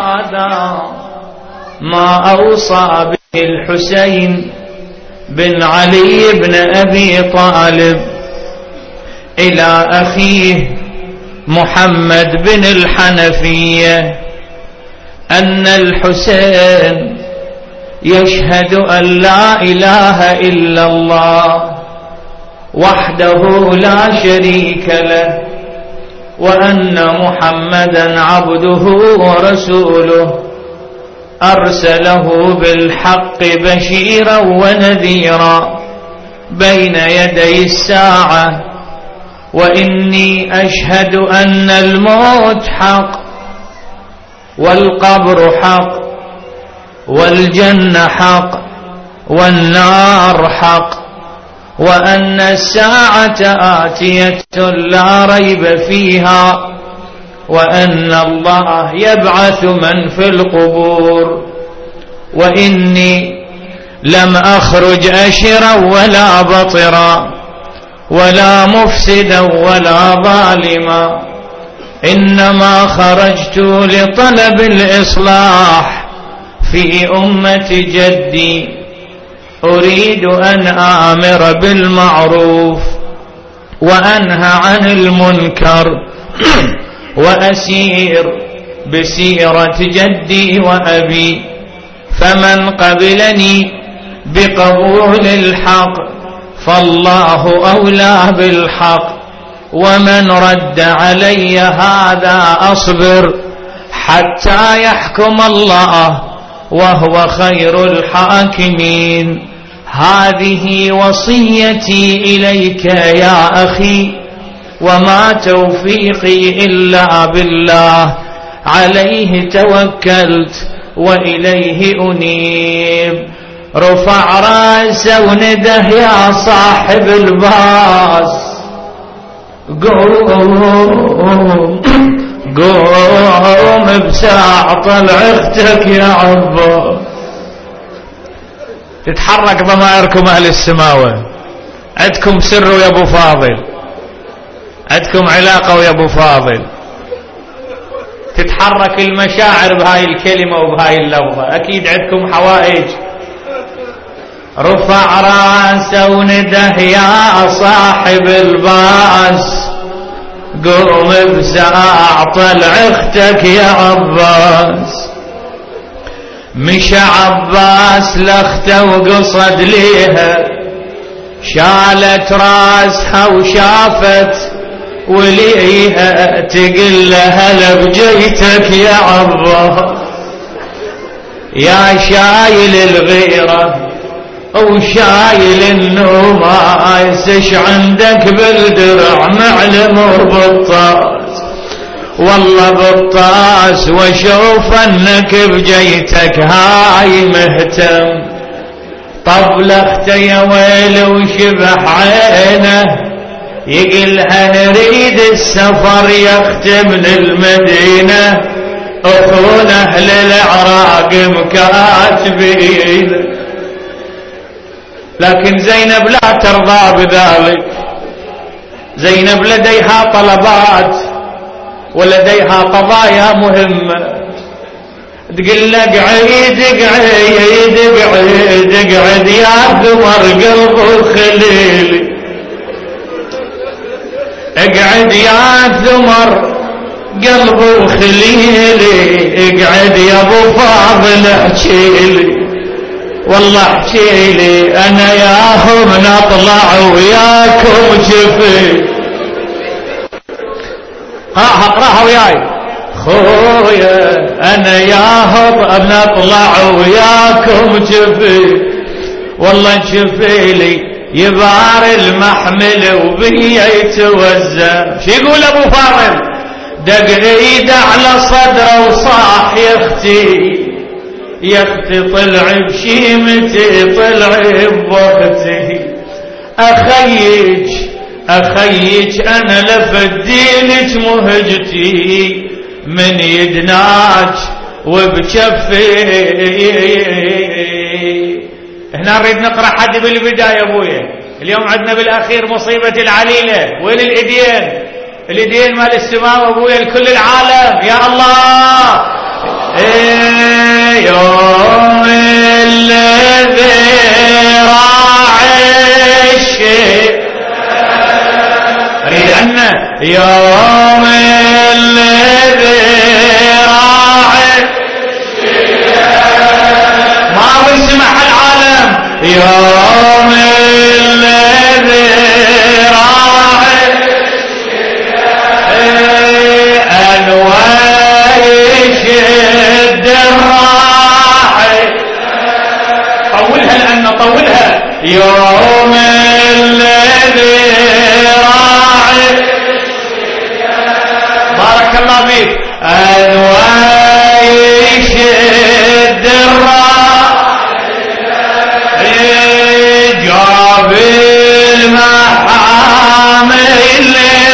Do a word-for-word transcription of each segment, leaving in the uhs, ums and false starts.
هذا ما أوصى به الحسين بن علي بن أبي طالب إلى أخيه محمد بن الحنفية أن الحسين يشهد أن لا إله إلا الله وحده لا شريك له وأن محمدا عبده ورسوله أرسله بالحق بشيرا ونذيرا بين يدي الساعة وإني أشهد أن الموت حق والقبر حق والجنة حق والنار حق وأن الساعة آتية لا ريب فيها وأن الله يبعث من في القبور وإني لم أخرج أشرا ولا بطرا ولا مفسدا ولا ظالما إنما خرجت لطلب الإصلاح في أمة جدي أريد أن آمر بالمعروف وأنهى عن المنكر وأسير بسيرة جدي وأبي فمن قبلني بقبول الحق فالله أولى بالحق ومن رد علي هذا أصبر حتى يحكم الله وهو خير الحاكمين. هذه وصيتي إليك يا أخي وما توفيقي إلا بالله عليه توكلت وإليه أنيب. رفع رأسه ونده يا صاحب الباس قوم قوم بساعة طلع اختك يا عباس. تتحرك ضمائركم أهل السماوة، عندكم سر ويا أبو فاضل، عندكم علاقة ويا أبو فاضل، تتحرك المشاعر بهاي الكلمة وبهاي اللفظة، أكيد عندكم حوائج. رفع راسه ونده يا صاحب الباس قوم بساعة طلع اختك يا عباس. مشى عباس لاخته وقصد ليها شالت راسها وشافت وليها تقل لها هلا بجيتك يا عباس يا شايل الغيرة وشايل النوماس ايش عندك بالدرع معلم وبطاس والله بطاس واشوف انك بجيتك هاي مهتم. طب اخته يا ويل وشبح عينه يقلها نريد السفر يختم من المدينة اخونا اهل العراق مكاتبين. لكن زينب لا ترضى بذلك، زينب لديها طلبات ولديها قضايا مهمة. تقول لك اقعد اقعد اقعد اقعد يا ثمر قلب الخليل، اقعد يا ثمر قلب الخليل، اقعد يا ابو فاضل احكيلي والله احكيلي انا ياهم نطلع وياكم شفي. ها اقراها وياي. خويا انا ياهم نطلع وياكم شفي والله شفيلي يبار المحمل وبي يتوزع. شو يقول ابو فاضل؟ دق ايده على صدره وصاح يا اختي يا اختي طلع بشيمتي طلع بوقتي اخيج اخيج انا لفدينك مهجتي من يدناك وبكفي. هنا نريد نقرأ حد بالبداية ابويا. اليوم عندنا بالاخير مصيبة العليلة. وين الايدين؟ الايدين مال السماء ابويا لكل العالم. يا الله يوم الذي راعي الشيء أريد أن يوم الذي راعي ما بيسمح العالم يوم الذي راعي أنواع يشد الراعي طولها لأن طولها يوم الذي راعي بارك الله فيك أنواع يشد الراعي جاب المحامل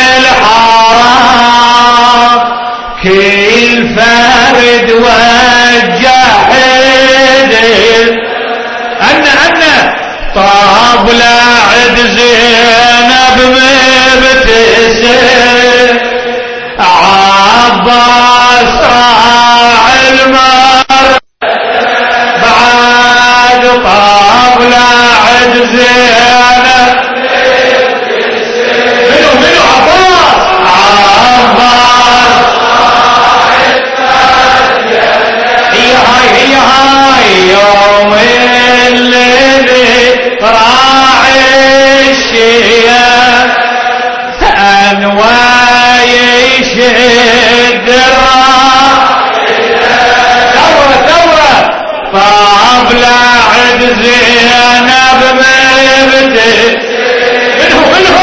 للحرام كل فرد وجحد أن أن طابل عد زينب مبتسم عباس راعي المر بعد طابل عد زينب منو منو عباس عباس هي هاي هي هاي يوم الليل راعي الشيا أنواع يشد الراعي دورة دورة طابل عد زينب مبتسم منه منه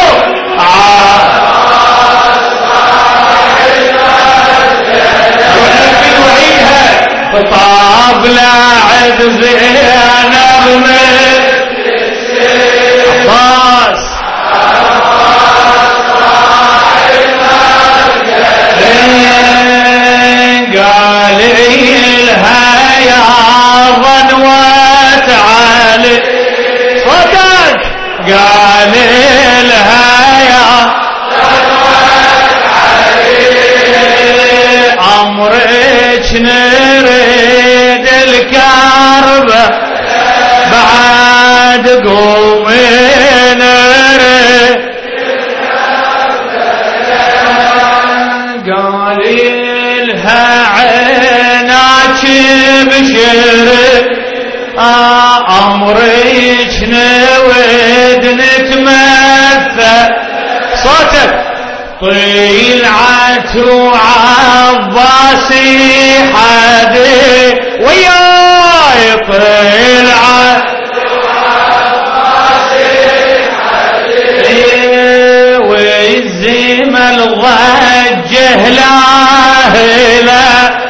طابل عد زينب عباس قال لها يا ظنوة علي صوتك قال لها يا ظنوة علي أمرك نريد الكربة بعد قومي نريد قال لها عيناك بشرك أمرك نود نتمثل صوتك طلعت وعباسي حدي وياي طلعت وعباسي حدي والزمل ضجه لاهله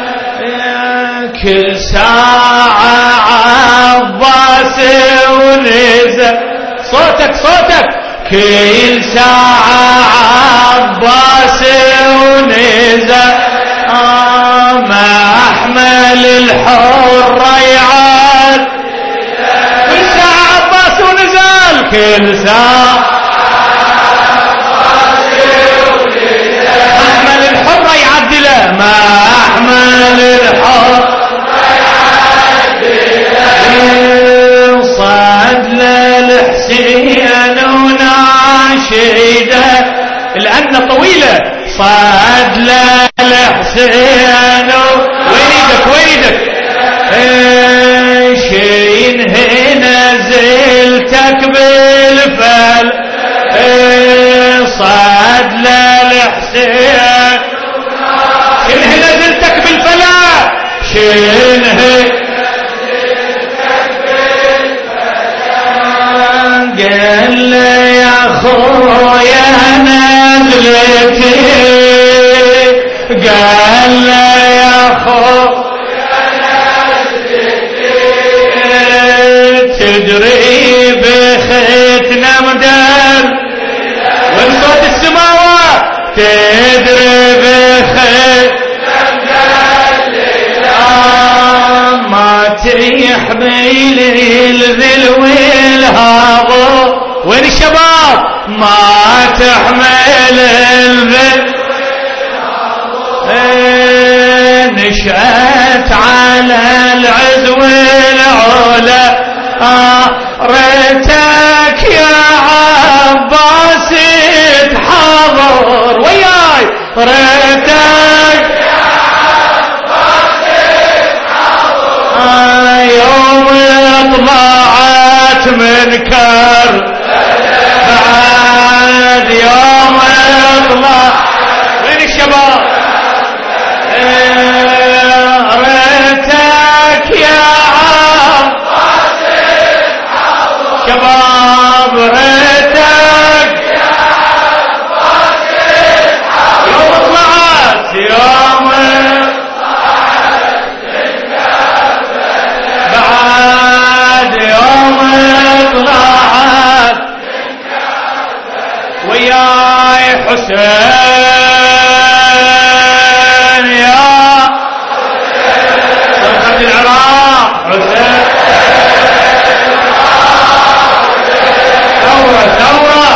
كل ساعة عباس ونزل صوتك صوتك كل ساعة عباس ونزل آه ما أحمل الحرة يعاد كل ساعة عباس ونزل كل ساعة عباس ونزل أحمل الحرة يعدله ما أحمل الحرة يعدله صاد للحسين وناشده لأن طويلة صاد للحسين ويدك ويدك شين هنا زلتك بالفل صاد للحسين شين هنا زلتك بالفلا شين هنا قال لي يا خويا نزلتي قال لي يا خويا نزلتي تدري بختنا مدار وين صوت السماوات تدري بختنا مدار ما تحمل الذل والهضم وين الشباب ما تحمل الذل نشأت على العزو العلا ريتك يا عباس تحضر وياي ريتك يا عباس تحضر يوم طلعت من كر بعد يوم طلع وين الشباب ريتك يا عباس شباب ريتك يا عباس يوم طلعت يوم بعد يوم طلعت وياي حسين يا صرخة العراق حسين ثورة ثورة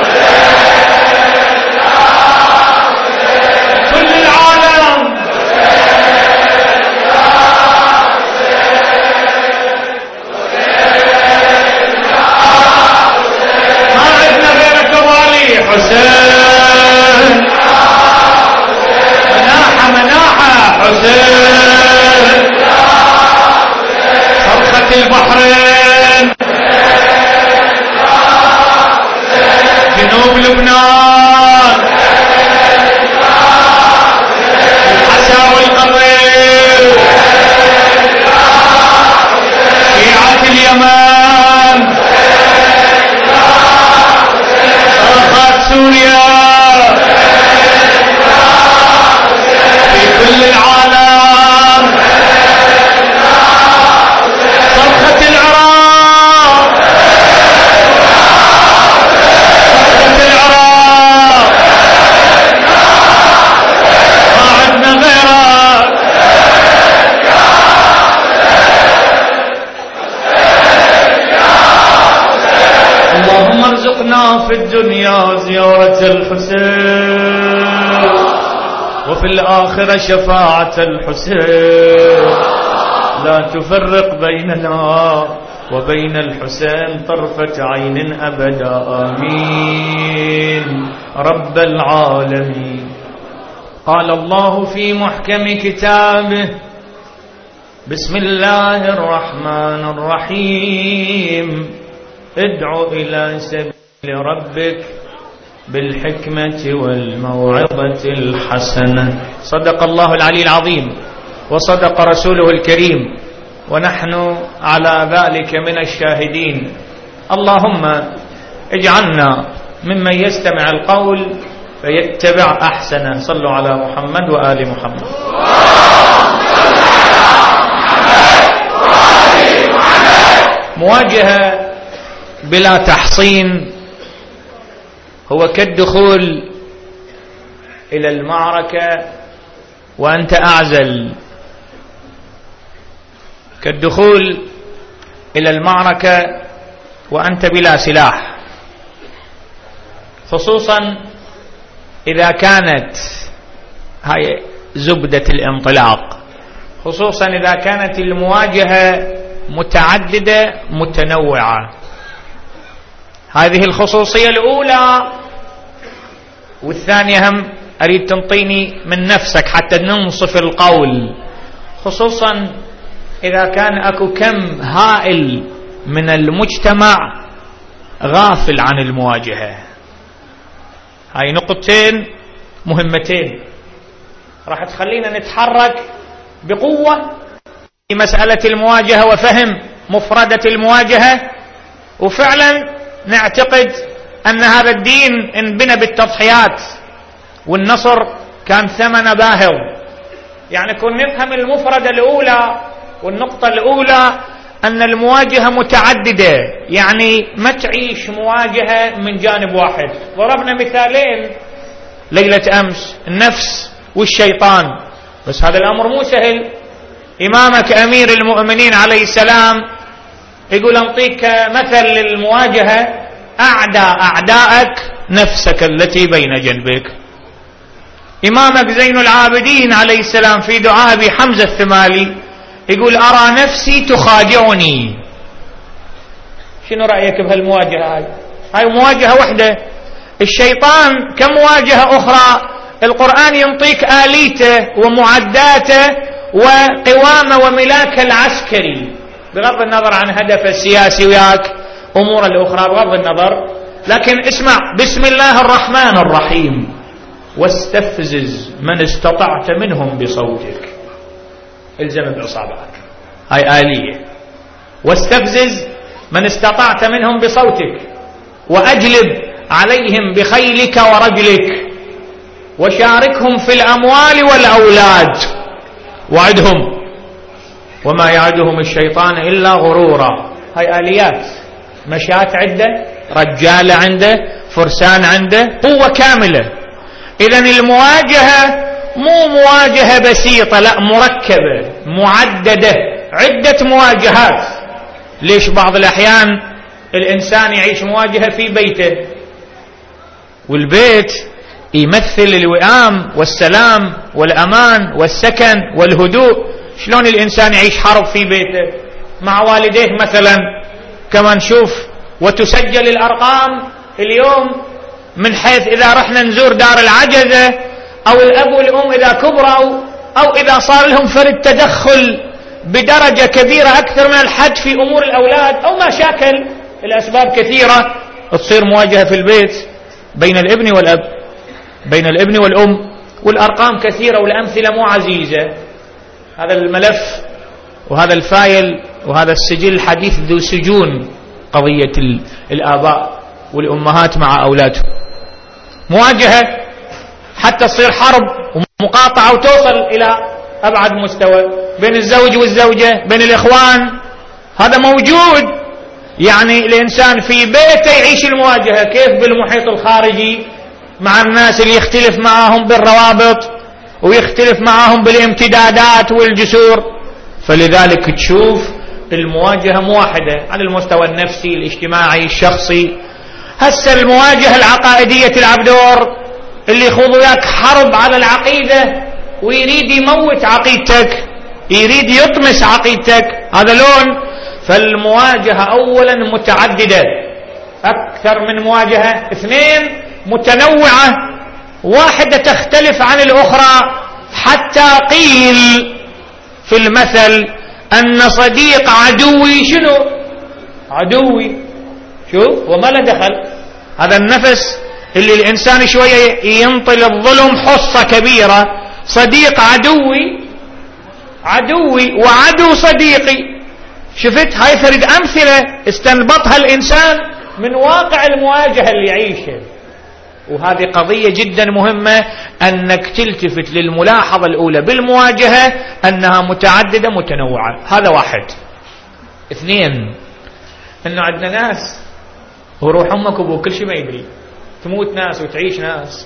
كل العالم ما عندنا غيرك والي حسين مناحة مناحة حسين صرخة البحرين جنوب لبنان الحسا والقضيب شيعة اليمن صرخات سوريا في كل العالم صرخة العراق صرخة العراق ما عندنا غيرك اللهم ارزقنا في الدنيا زيارة الحسين وفي الآخرة شفاعة الحسين لا تفرق بيننا وبين الحسين طرفة عين أبدا آمين رب العالمين. قال الله في محكم كتابه بسم الله الرحمن الرحيم ادع إلى سبيل ربك بالحكمة والموعظة الحسنة. صدق الله العلي العظيم وصدق رسوله الكريم ونحن على ذلك من الشاهدين. اللهم اجعلنا ممن يستمع القول فيتبع أحسنه. صلوا على محمد وآل محمد. مواجهة بلا تحصين هو كالدخول إلى المعركة وأنت أعزل، كالدخول إلى المعركة وأنت بلا سلاح، خصوصا إذا كانت هاي زبدة الانطلاق، خصوصا إذا كانت المواجهة متعددة متنوعة. هذه الخصوصية الأولى، والثانية هم أريد تنطيني من نفسك حتى ننصف القول، خصوصا إذا كان أكو كم هائل من المجتمع غافل عن المواجهة. هاي نقطتين مهمتين راح تخلينا نتحرك بقوة في مسألة المواجهة وفهم مفردة المواجهة، وفعلا نعتقد أن هذا الدين انبنى بالتضحيات والنصر كان ثمن باهظ. يعني كن نفهم المفردة الأولى والنقطة الأولى أن المواجهة متعددة، يعني ما تعيش مواجهة من جانب واحد. ضربنا مثالين ليلة أمس، النفس والشيطان، بس هذا الأمر مو سهل. إمامك أمير المؤمنين عليه السلام يقول أنطيك مثل للمواجهة: أعدى أعداءك نفسك التي بين جنبك. إمامك زين العابدين عليه السلام في دعاء أبي حمزة الثمالي يقول أرى نفسي تخادعني. شنو رأيك بهالمواجهة هاي؟ هاي مواجهة وحدة. الشيطان كمواجهة أخرى القرآن ينطيك آليته ومعداته وقوامه وملاكه العسكري بغض النظر عن هدفه السياسي وياك أمور الأخرى بغض النظر. لكن اسمع، بسم الله الرحمن الرحيم واستفزز من استطعت منهم بصوتك. الزم بإصابعك، هاي آلية. واستفزز من استطعت منهم بصوتك وأجلب عليهم بخيلك ورجلك وشاركهم في الأموال والأولاد وعدهم وما يعدهم الشيطان إلا غرورا. هاي آليات، مشات عنده، رجال عنده، فرسان عنده، قوة كاملة. إذن المواجهة مو مواجهة بسيطة، لا، مركبة معددة، عدة مواجهات. ليش بعض الأحيان الإنسان يعيش مواجهة في بيته، والبيت يمثل الوئام والسلام والأمان والسكن والهدوء. شلون الإنسان يعيش حرب في بيته مع والديه مثلا؟ كما نشوف وتسجل الأرقام اليوم من حيث إذا رحنا نزور دار العجزة أو الأب والأم إذا كبروا أو إذا صار لهم فرد تدخل بدرجة كبيرة أكثر من الحد في أمور الأولاد أو مشاكل، الأسباب كثيرة، تصير مواجهة في البيت بين الابن والأب، بين الابن والأم، والأرقام كثيرة والأمثلة مو عزيزة. هذا الملف وهذا الفايل وهذا السجل الحديث ذو سجون، قضية الآباء والأمهات مع أولادهم. مواجهة حتى تصير حرب ومقاطعة وتوصل إلى أبعد مستوى بين الزوج والزوجة، بين الإخوان، هذا موجود. يعني الإنسان في بيته يعيش المواجهة، كيف بالمحيط الخارجي مع الناس اللي يختلف معهم بالروابط ويختلف معهم بالامتدادات والجسور. فلذلك تشوف المواجهة مو واحدة على المستوى النفسي الاجتماعي الشخصي. هسه المواجهة العقائدية تلعب دور، اللي يخوض وياك حرب على العقيدة ويريد يموت عقيدتك، يريد يطمس عقيدتك، هذا لون. فالمواجهة أولا متعددة، أكثر من مواجهة، اثنين متنوعة، واحدة تختلف عن الأخرى، حتى قيل في المثل أن صديق عدوي شنو؟ عدوي. شوف، وما له دخل. هذا النفس اللي الإنسان شوية ينطل الظلم حصة كبيرة. صديق عدوي، عدوي وعدو صديقي. شفت؟ هاي ثرد أمثلة استنبطها الإنسان من واقع المواجهة اللي يعيشها. وهذه قضية جدا مهمة، أنك تلتفت للملاحظة الأولى بالمواجهة أنها متعددة متنوعة. هذا واحد. اثنين، أنه عندنا ناس وروح أمك وابوك كل شيء ما يدري، تموت ناس وتعيش ناس.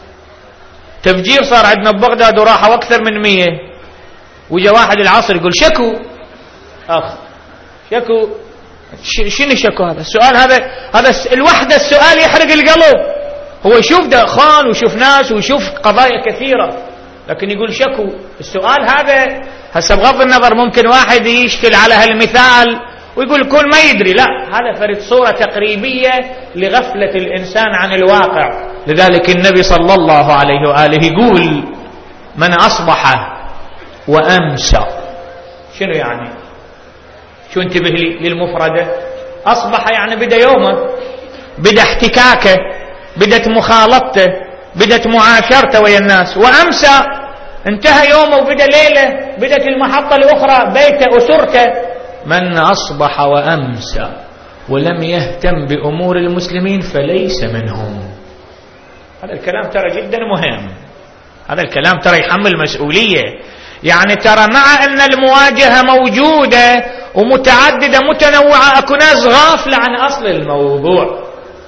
تفجير صار عندنا ببغداد وراحوا أكثر من مية، وجا واحد العصر يقول شكو أخ شكو. شنو شكو؟ هذا السؤال، هذا هذا الوحدة السؤال يحرق القلب. هو يشوف دخان ويشوف ناس ويشوف قضايا كثيرة، لكن يقول شكو. السؤال هذا هسه بغض النظر ممكن واحد يشكل على هالمثال ويقول كل ما يدري، لا، هذا فرد صورة تقريبية لغفلة الإنسان عن الواقع. لذلك النبي صلى الله عليه وآله يقول من أصبح وأمسى. شنو يعني؟ شو انتبه لي للمفردة؟ أصبح يعني بدأ يومه، بدأ احتكاكه، بدأت مخالطته، بدأت معاشرته ويا الناس. وأمسى انتهى يومه وبدأ ليلة، بدأت المحطة الأخرى بيته أسرته. من أصبح وأمسى ولم يهتم بأمور المسلمين فليس منهم. هذا الكلام ترى جدا مهم، هذا الكلام ترى يحمل مسؤولية. يعني ترى مع أن المواجهة موجودة ومتعددة متنوعة، أكو ناس غافلة عن أصل الموضوع.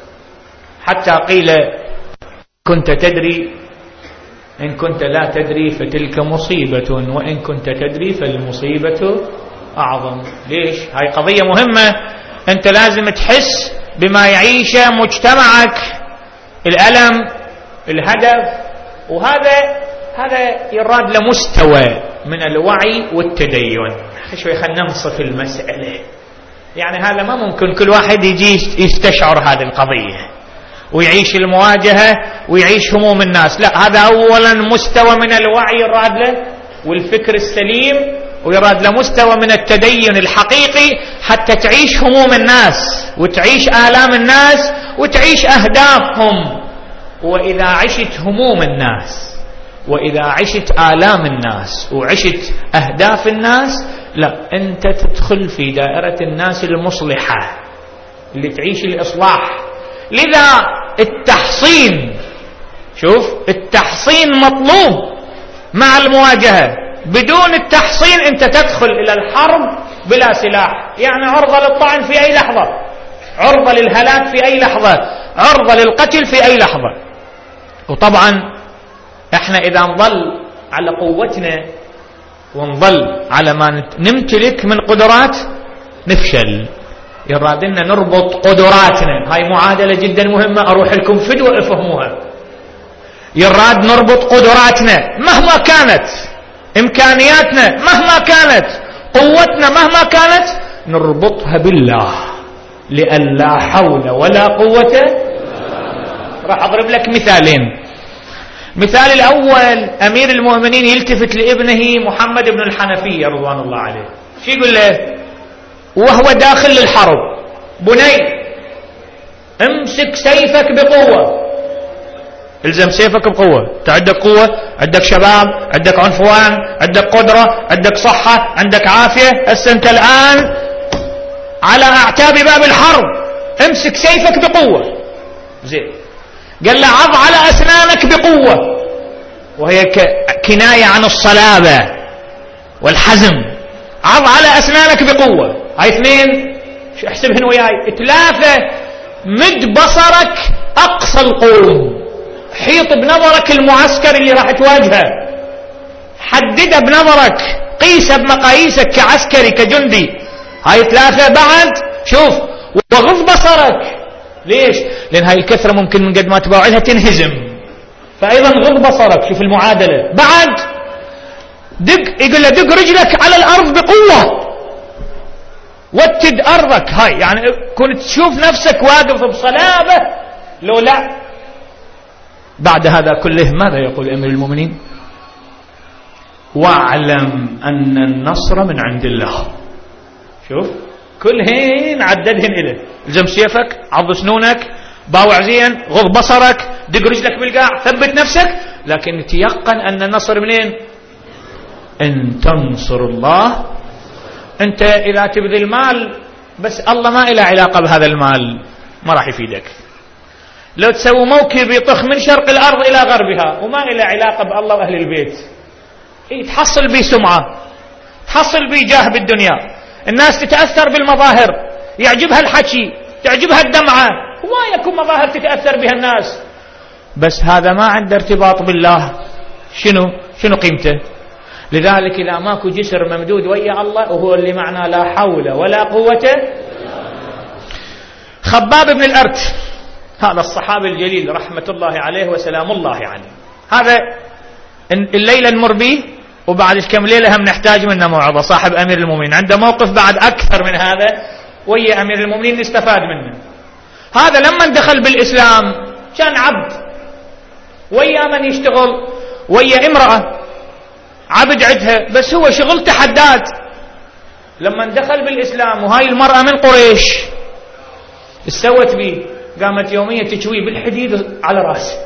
حتى قيل كنت تدري إن كنت لا تدري فتلك مصيبة، وإن كنت تدري فالمصيبة أعظم. ليش؟ هاي قضية مهمة، أنت لازم تحس بما يعيشه مجتمعك، الألم، الهدف، وهذا هذا يراد لمستوى من الوعي والتدين. شوي خلينا ننصف المسألة. يعني هذا ما ممكن كل واحد يجي يستشعر هذه القضية ويعيش المواجهة ويعيش هموم الناس. لا، هذا أولا مستوى من الوعي يراد له والفكر السليم، ويراد له مستوى من التدين الحقيقي حتى تعيش هموم الناس وتعيش آلام الناس وتعيش أهدافهم. وإذا عشت هموم الناس وإذا عشت آلام الناس وعشت أهداف الناس، لا، أنت تدخل في دائرة الناس المصلحة اللي تعيش الإصلاح. لذا التحصين، شوف، التحصين مطلوب مع المواجهة. بدون التحصين أنت تدخل إلى الحرب بلا سلاح، يعني عرضة للطعن في أي لحظة، عرضة للهلاك في أي لحظة، عرضة للقتل في أي لحظة. وطبعا احنا إذا نظل على قوتنا ونظل على ما نمتلك من قدرات نفشل. يرادنا نربط قدراتنا، هاي معادلة جدا مهمة، أروح لكم فدوة افهموها. يراد نربط قدراتنا مهما كانت، إمكانياتنا مهما كانت، قوتنا مهما كانت، نربطها بالله، لأن لا حول ولا قوة. راح أضرب لك مثالين. مثال الأول، أمير المؤمنين يلتفت لابنه محمد بن الحنفية رضوان الله عليه، شو يقول له وهو داخل للحرب؟ بني، امسك سيفك بقوة، الزم سيفك بقوة. انت عندك قوة، عندك شباب، عندك عنفوان، عندك قدرة، عندك صحة، عندك عافية، هسه انت الآن على أعتاب باب الحرب، امسك سيفك بقوة. زين، قال له عض على أسنانك بقوة، وهي كناية عن الصلابة والحزم. عض على أسنانك بقوة. هاي اثنين، احسبهن وياي. ثلاثة، مد بصرك أقصى القوم، حيط بنظرك المعسكر اللي راح تواجهه، حدده بنظرك، قيسه بمقاييسك كعسكري كجندي. هاي ثلاثة. بعد شوف، وغض بصرك. ليش؟ لأن هاي الكثرة ممكن من قد ما تباعدها تنهزم، فأيضا غض بصرك. شوف المعادلة. بعد دق، يقول له دق رجلك على الأرض بقوة، وتد أرضك. هاي يعني كنت تشوف نفسك واقف بصلابة لو لا. بعد هذا كله ماذا يقول أمير المؤمنين؟ واعلم أن النصر من عند الله. شوف، كل هين عددهن إله. الزم سيفك، عض سنونك، باوع زين، غض بصرك، دق رجلك بالقاع، ثبت نفسك، لكن تيقن أن النصر منين؟ إن تنصر الله. أنت إذا تبذل المال بس الله ما إله علاقة بهذا المال، ما راح يفيدك. لو تسوي موكب يطخ من شرق الأرض إلى غربها وما إله علاقة بالله وأهل البيت، إيه، تحصل بي سمعة، تحصل بي جاه بالدنيا، الناس تتأثر بالمظاهر، يعجبها الحكي، تعجبها الدمعة، وما يكون مظاهر تتأثر بها الناس، بس هذا ما عنده ارتباط بالله. شنو شنو قيمته؟ لذلك إذا ماكو جسر ممدود ويا الله، وهو اللي معنا لا حول ولا قوة. خباب بن الأرت، هذا الصحابي الجليل رحمة الله عليه وسلام الله عليه، هذا الليلة نمر به وبعد كم ليلة هم نحتاج منه موعظة. صاحب أمير المؤمنين عنده موقف بعد أكثر من هذا ويا أمير المؤمنين نستفاد منه. هذا لما دخل بالإسلام كان عبد، ويا من يشتغل؟ ويا امرأة عبد عدها، بس هو شغلته حداد. لما دخل بالإسلام وهاي المرأة من قريش، استوت به، قامت يومية تشوي بالحديد على راسه.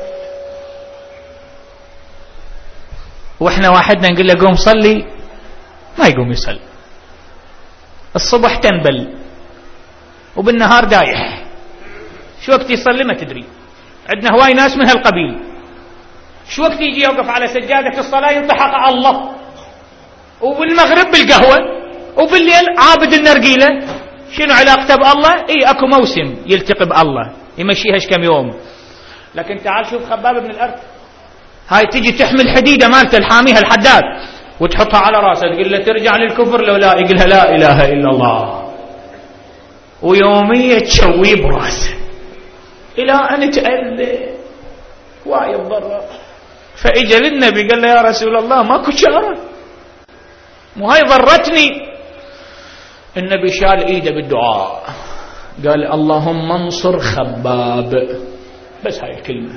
واحنا واحدنا نقول له قوم صلي، ما يقوم يصلي. الصبح تنبل وبالنهار دايح، شو وقت يصلي ما تدري. عندنا هواي ناس من هالقبيل، شو وقت يجي يوقف على سجادة الصلاة ينطحق على الله، وبالمغرب بالقهوة، وبالليل عابد النرقيلة. شنو علاقته بالله؟ اي اكو موسم يلتقي بالله يمشيهش كم يوم. لكن تعال شوف خباب بن الأرت، هاي تجي تحمل حديدة مالته الحاميها الحداد وتحطها على راسه، تقول له ترجع للكفر لو لا، يقولها لا إله إلا الله، ويومية تشوي براسه إلى أن تأذى وايد ضرر. فإجا للنبي قال له يا رسول الله ماكو شارة، مو هاي ضرتني. النبي شال ايده بالدعاء قال اللهم انصر خباب، بس هاي الكلمة.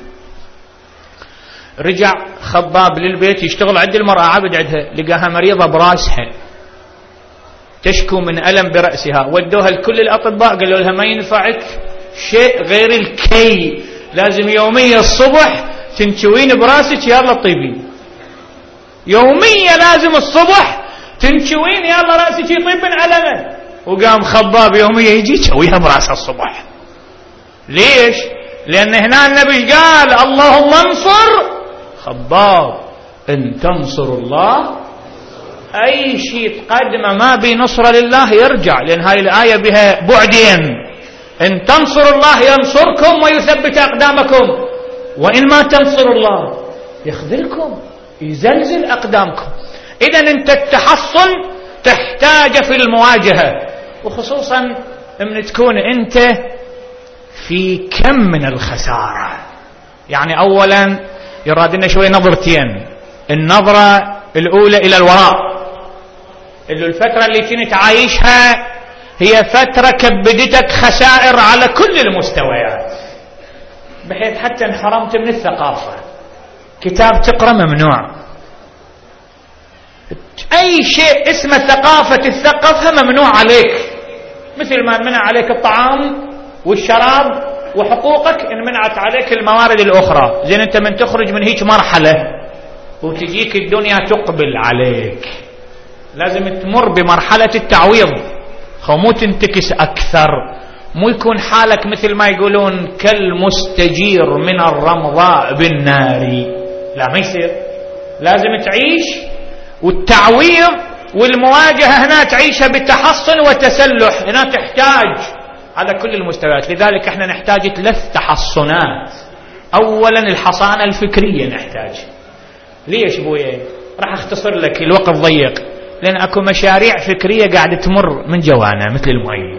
رجع خباب للبيت يشتغل عند المرأة عبد عندها، لقاها مريضة براسها تشكو من ألم برأسها، ودوها لكل الأطباء قالوا لها ما ينفعك شيء غير الكي، لازم يوميا الصبح تنشوين براسك يلا طيبي، يوميا لازم الصبح تنشوين يلا راسك يطيب من ألمه. وقام خباب يوميا يجي يسويها براسه الصبح. ليش؟ لأن هنا النبي قال اللهم انصر خباب، إن تنصر الله أي شيء تقدم ما بنصر لله يرجع، لأن هاي الآية بها بعدين، إن تنصر الله ينصركم ويثبت أقدامكم، وإن ما تنصر الله يخذلكم يزلزل أقدامكم. إذن أنت التحصن تحتاج في المواجهة، وخصوصا من تكون أنت في كم من الخسارة. يعني أولا يراد لنا شوي نظرتين، النظرة الأولى إلى الوراء، اللي الفترة اللي كنت عايشها هي فترة كبدتك خسائر على كل المستويات، بحيث حتى انحرمت من الثقافة، كتاب تقرأ ممنوع، أي شيء اسمه ثقافة تثقفها ممنوع عليك، مثل ما منع عليك الطعام والشراب وحقوقك انمنعت عليك الموارد الأخرى. زين أنت من تخرج من هيك مرحلة وتجيك الدنيا تقبل عليك، لازم تمر بمرحلة التعويض، مو تنتكس أكثر، مو يكون حالك مثل ما يقولون كالمستجير من الرمضاء بالنار، لا ما يصير، لازم تعيش. والتعويض والمواجهة هنا تعيشها بالتحصن والتسلح، هنا تحتاج على كل المستويات. لذلك احنا نحتاج ثلاث تحصنات. اولا الحصانة الفكرية نحتاج. ليش بويا؟ راح اختصر لك، الوقت ضيق، لان اكو مشاريع فكرية قاعدة تمر من جوانا مثل المؤيد.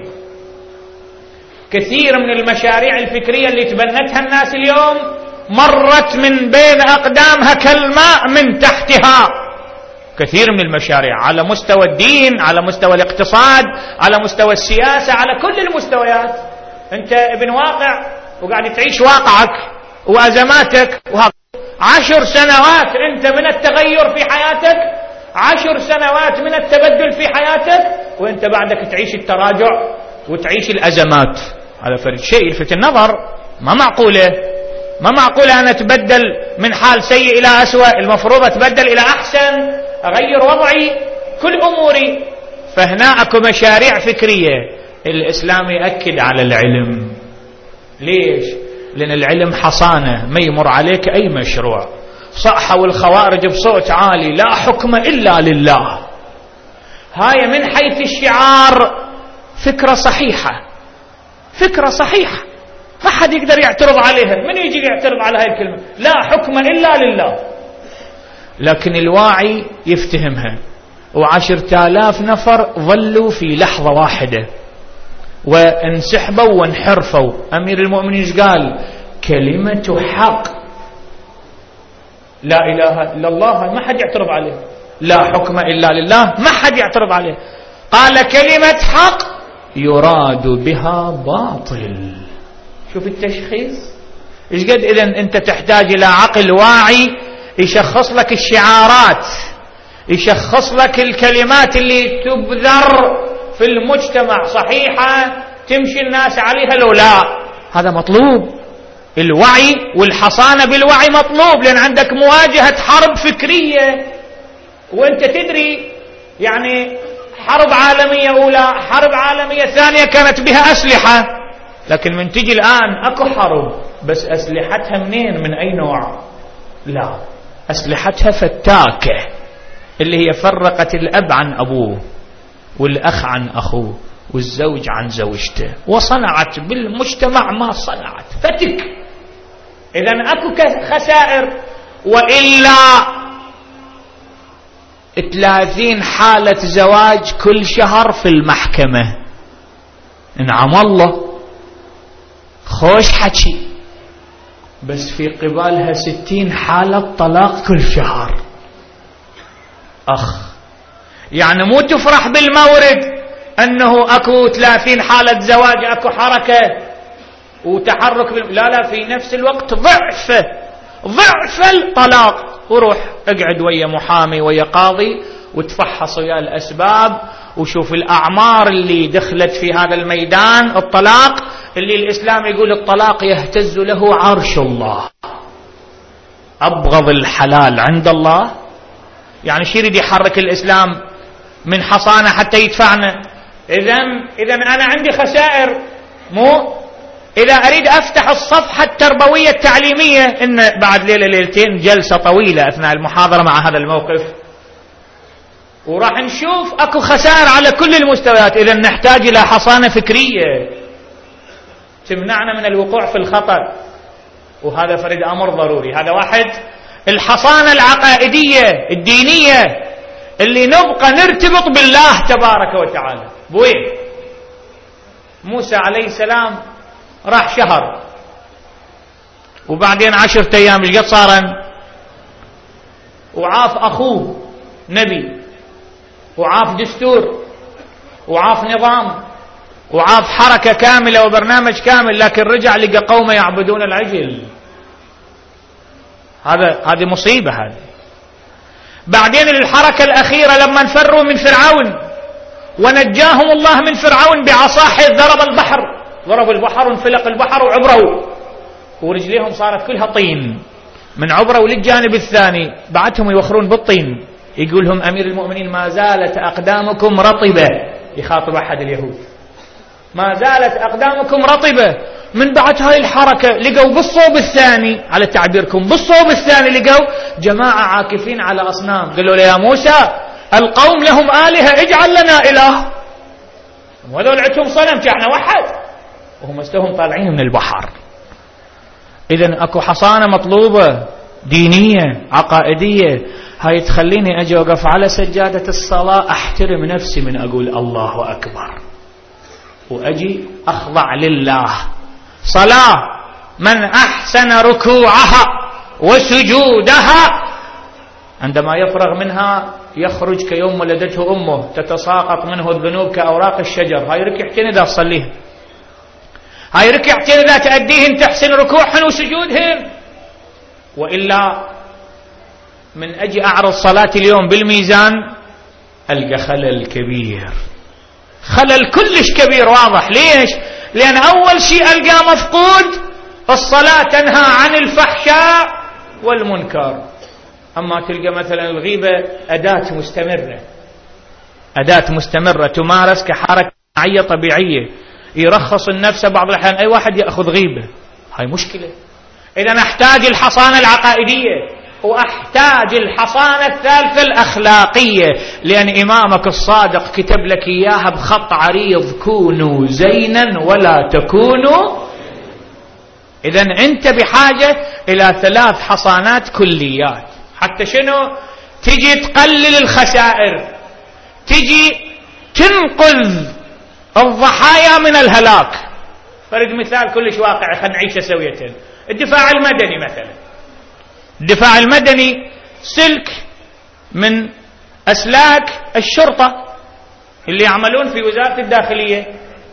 كثير من المشاريع الفكرية اللي تبنتها الناس اليوم مرت من بين اقدامها كالماء من تحتها. كثير من المشاريع على مستوى الدين، على مستوى الاقتصاد، على مستوى السياسة، على كل المستويات. انت ابن واقع وقاعد تعيش واقعك وازماتك، وهذا عشر سنوات انت من التغير في حياتك، عشر سنوات من التبدل في حياتك، وانت بعدك تعيش التراجع وتعيش الازمات. هذا فرق شيء يلفت النظر، ما معقولة ما معقولة أنا أتبدل من حال سيء إلى أسوأ، المفروض أتبدل إلى أحسن، أغير وضعي كل أموري. فهنا أكو مشاريع فكرية. الإسلام يأكد على العلم. ليش؟ لأن العلم حصانة، ما يمر عليك أي مشروع. صحوا الخوارج بصوت عالي لا حكم إلا لله. هاي من حيث الشعار فكرة صحيحة، فكرة صحيحة ما حد يقدر يعترض عليها. من يجي يعترض على هاي الكلمة لا حكم إلا لله؟ لكن الواعي يفتهمها. وعشرة آلاف نفر ظلوا في لحظة واحدة وانسحبوا وانحرفوا. أمير المؤمنين قال كلمة حق لا إله إلا الله، ما حد يعترض عليه. لا حكم إلا لله، ما حد يعترض عليه. قال كلمة حق يراد بها باطل. شوف التشخيص إيش قد. إذن أنت تحتاج إلى عقل واعي يشخص لك الشعارات، يشخص لك الكلمات اللي تبذر في المجتمع صحيحة تمشي الناس عليها لو لا. هذا مطلوب. الوعي والحصانة بالوعي مطلوب، لأن عندك مواجهة حرب فكرية وانت تدري. يعني حرب عالمية أولى، حرب عالمية ثانية كانت بها أسلحة، لكن من تجي الآن أكو حرب بس أسلحتها منين؟ من أي نوع؟ لا، أسلحتها فتاكة، اللي هي فرقت الأب عن أبوه والأخ عن أخوه والزوج عن زوجته، وصنعت بالمجتمع ما صنعت، فتك. إذن أكو خسائر. وإلا ثلاثين حالة زواج كل شهر في المحكمة. نعم الله، خوش حكي، بس في قبالها ستين حالة طلاق كل شهر. أخ، يعني مو تفرح بالمورد أنه أكو ثلاثين حالة زواج، أكو حركة وتحرك بال... لا لا، في نفس الوقت ضعف ضعف الطلاق. وروح اقعد ويا محامي ويا قاضي وتفحص ويا الأسباب وشوف الأعمار اللي دخلت في هذا الميدان الطلاق، اللي الإسلام يقول الطلاق يهتز له عرش الله. أبغض الحلال عند الله. يعني شو يريد يحرك الإسلام من حصانة حتى يدفعنا؟ إذن إذن أنا عندي خسائر. مو إذا أريد أفتح الصفحة التربوية التعليمية، إن بعد ليلة ليلتين جلسة طويلة أثناء المحاضرة مع هذا الموقف، وراح نشوف أكو خسائر على كل المستويات. إذن نحتاج إلى حصانة فكرية تمنعنا من الوقوع في الخطأ، وهذا فريد أمر ضروري. هذا واحد. الحصانة العقائدية الدينية اللي نبقى نرتبط بالله تبارك وتعالى. بوين موسى عليه السلام راح شهر وبعدين عشرة أيام القد صارا، وعاف أخوه نبي، وعاف دستور، وعاف نظام، وعاف حركة كاملة وبرنامج كامل، لكن رجع لقى قوم يعبدون العجل. هذا هذه مصيبة. هذه بعدين الحركة الأخيرة لما انفروا من فرعون ونجاهم الله من فرعون بعصاه، ضرب البحر، ضرب البحر وانفلق البحر وعبروا، ورجليهم صارت كلها طين من عبروا للجانب الثاني. بعدهم يوخرون بالطين، يقول لهم أمير المؤمنين ما زالت أقدامكم رطبة. يخاطب أحد اليهود، ما زالت أقدامكم رطبة. من بعد هاي الحركة لقوا بالصوب الثاني، على تعبيركم بالصوب الثاني، لقوا جماعة عاكفين على أصنام. قالوا له يا موسى القوم لهم آلهة اجعل لنا إله. وهذول عندهم صنم كأنه وحد، وهم استهم طالعين من البحر. إذن أكو حصانة مطلوبة دينية عقائدية. هاي تخليني أجي أقف على سجادة الصلاة أحترم نفسي من أقول الله أكبر، وأجي أخضع لله. صلاة من أحسن ركوعها وسجودها عندما يفرغ منها يخرج كيوم ولدته أمه، تتساقط منه الذنوب كأوراق الشجر. هاي ركعتين إذا تصليهن، هاي ركعتين إذا تأديهن تحسن ركوعهن وسجودهن. وإلا من أجي أعرض صلاتي اليوم بالميزان ألقى خلل كبير، خلل كلش كبير واضح. ليش؟ لأن أول شيء ألقى مفقود. الصلاة تنهى عن الفحشاء والمنكر، أما تلقى مثلا الغيبة أداة مستمرة، أداة مستمرة تمارس كحركة معية طبيعية، يرخص النفس بعض الأحيان أي واحد يأخذ غيبة. هاي مشكلة. إذا نحتاج الحصانة العقائدية، وأحتاج الحصانة الثالثة الأخلاقية، لأن إمامك الصادق كتب لك إياها بخط عريض: كونوا زينا ولا تكونوا. إذن أنت بحاجة إلى ثلاث حصانات كليات. حتى شنو؟ تجي تقلل الخسائر، تجي تنقذ الضحايا من الهلاك. فرد مثال كلش واقعي خلينا نعيشه سوية. الدفاع المدني مثلا، الدفاع المدني سلك من أسلاك الشرطة اللي يعملون في وزارة الداخلية،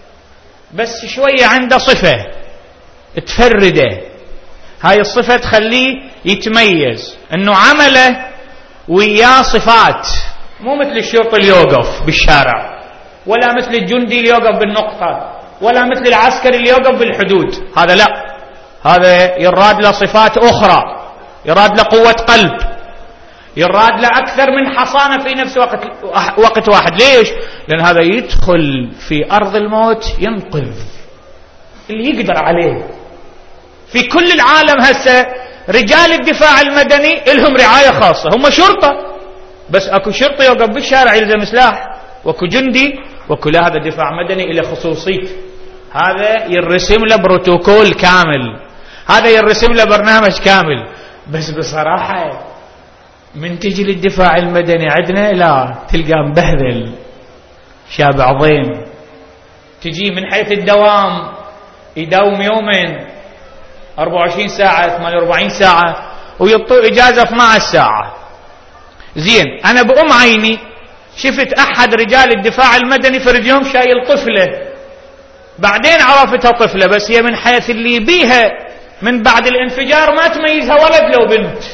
بس شوية عنده صفة تفرده. هاي الصفة تخليه يتميز، انه عمله وياه صفات، مو مثل الشرطي اللي يوقف بالشارع، ولا مثل الجندي اللي يوقف بالنقطة، ولا مثل العسكري اللي يوقف بالحدود. هذا لا، هذا يراد له صفات أخرى، يراد له قوة قلب، يراد له أكثر من حصانة في نفس وقت, وقت واحد. ليش؟ لأن هذا يدخل في أرض الموت ينقذ اللي يقدر عليه. في كل العالم هسه رجال الدفاع المدني لهم رعاية خاصة، هم شرطة، بس أكو شرطي يوقف بالشارع يلزم سلاح، وأكو جندي، وكل هذا دفاع مدني إلى خصوصية. هذا يرسم له بروتوكول كامل، هذا يرسم له برنامج كامل. بس بصراحة من تجي للدفاع المدني عندنا لا، تلقى مبهذل شاب عظيم. تجي من حيث الدوام يداوم يومين، أربعة وعشرين ساعة ثمانية وأربعين ساعة ويعطوا إجازة اثنتي عشرة ساعة. زين أنا بأم عيني شفت أحد رجال الدفاع المدني فرد يوم شايل طفلة، بعدين عرفتها طفلة بس هي من حيث اللي بيها من بعد الانفجار ما تميزها ولد لو بنت،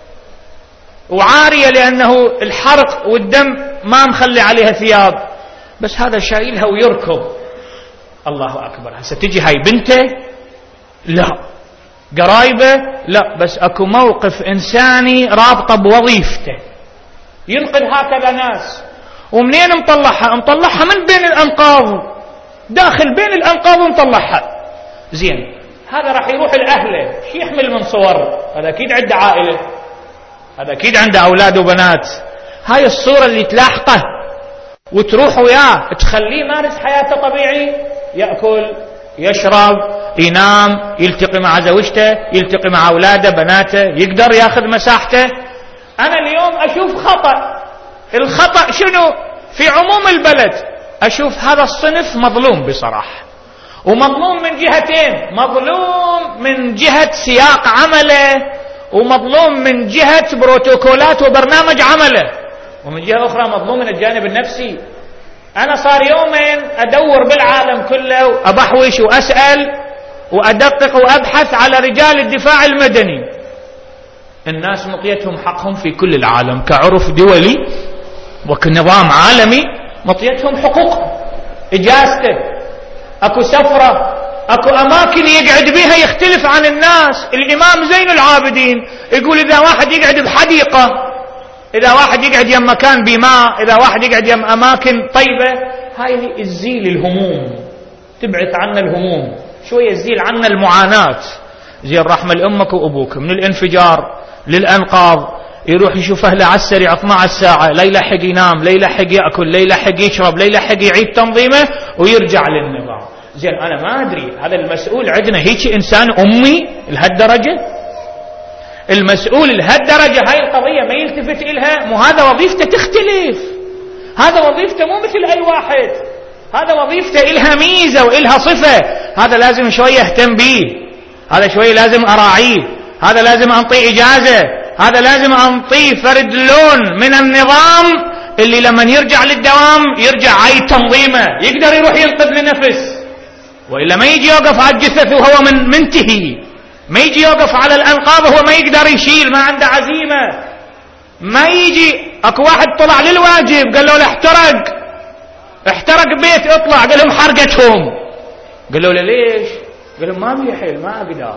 وعارية لأنه الحرق والدم ما مخلي عليها ثياب، بس هذا شايلها ويركض. الله أكبر. هسه تجي هاي بنته؟ لا. قرايبه؟ لا. بس أكو موقف إنساني رابطة بوظيفته ينقذ هكذا ناس. ومنين مطلعها؟ مطلعها من بين الأنقاض، داخل بين الأنقاض ومطلعها. زين هذا راح يروح لأهله، شو يحمل من صور؟ هذا أكيد عنده عائلة، هذا أكيد عنده أولاد وبنات. هاي الصورة اللي تلاحقه وتروح وياه تخليه مارس حياته طبيعي، يأكل يشرب ينام يلتقي مع زوجته يلتقي مع أولاده بناته، يقدر ياخذ مساحته. أنا اليوم أشوف خطأ. الخطأ شنو؟ في عموم البلد أشوف هذا الصنف مظلوم بصراحة، ومظلوم من جهتين، مظلوم من جهة سياق عمله، ومظلوم من جهة بروتوكولات وبرنامج عمله، ومن جهة أخرى مظلوم من الجانب النفسي. أنا صار يومين أدور بالعالم كله وأبحوش وأسأل وأدقق وأبحث على رجال الدفاع المدني. الناس مطيتهم حقهم في كل العالم كعرف دولي وكنظام عالمي، مطيتهم حقوق إجازته. أكو سفرة، أكو أماكن يقعد بها يختلف عن الناس. الإمام زين العابدين يقول إذا واحد يقعد بحديقة، إذا واحد يقعد يم مكان بماء، إذا واحد يقعد يم أماكن طيبة، هاي تزيل الهموم، تبعث عنا الهموم شوية، تزيل عنا المعاناة. زين رحمة لأمك وأبوك من الانفجار للأنقاض يروح يشوف أهله على السريع اثنتي عشرة ساعة، لا يلحق ينام، لا يلحق يأكل، لا يلحق يشرب، لا يلحق يعيد تنظيمه ويرجع للنظام. زين أنا ما أدري هذا المسؤول عندنا هيك إنسان أمي لهالدرجة؟ المسؤول لهالدرجة هاي القضية ما يلتفت إلها؟ مو هذا وظيفته تختلف، هذا وظيفته مو مثل أي واحد، هذا وظيفته إلها ميزة وإلها صفة، هذا لازم شوية اهتم بيه، هذا شوية لازم أراعيه، هذا لازم أنطيه إجازة، هذا لازم أنطيه فرد لون من النظام اللي لما يرجع للدوام يرجع عيد تنظيمه، يقدر يروح ينقذ لنفس، وإلا ما يجي يوقف على الجثث وهو من منتهي، ما يجي يوقف على الأنقاض وهو ما يقدر يشيل، ما عنده عزيمة، ما يجي. أكو واحد طلع للواجب قال له له احترق احترق بيت اطلع، قال لهم حرقتهم، قالوا له ليش؟ قال لهم ما بيحل، ما أقدر،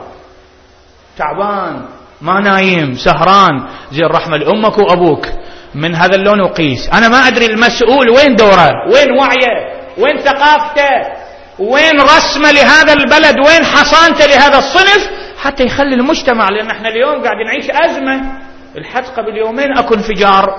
تعبان، ما نايم، سهران. زين رحمة لأمك وأبوك من هذا اللون وقيس. أنا ما أدري المسؤول وين دوره، وين وعيه، وين ثقافته، وين رسمه لهذا البلد، وين حصانته لهذا الصنف حتى يخلي المجتمع. لأن احنا اليوم قاعد نعيش أزمة. الحد قبل يومين أكو انفجار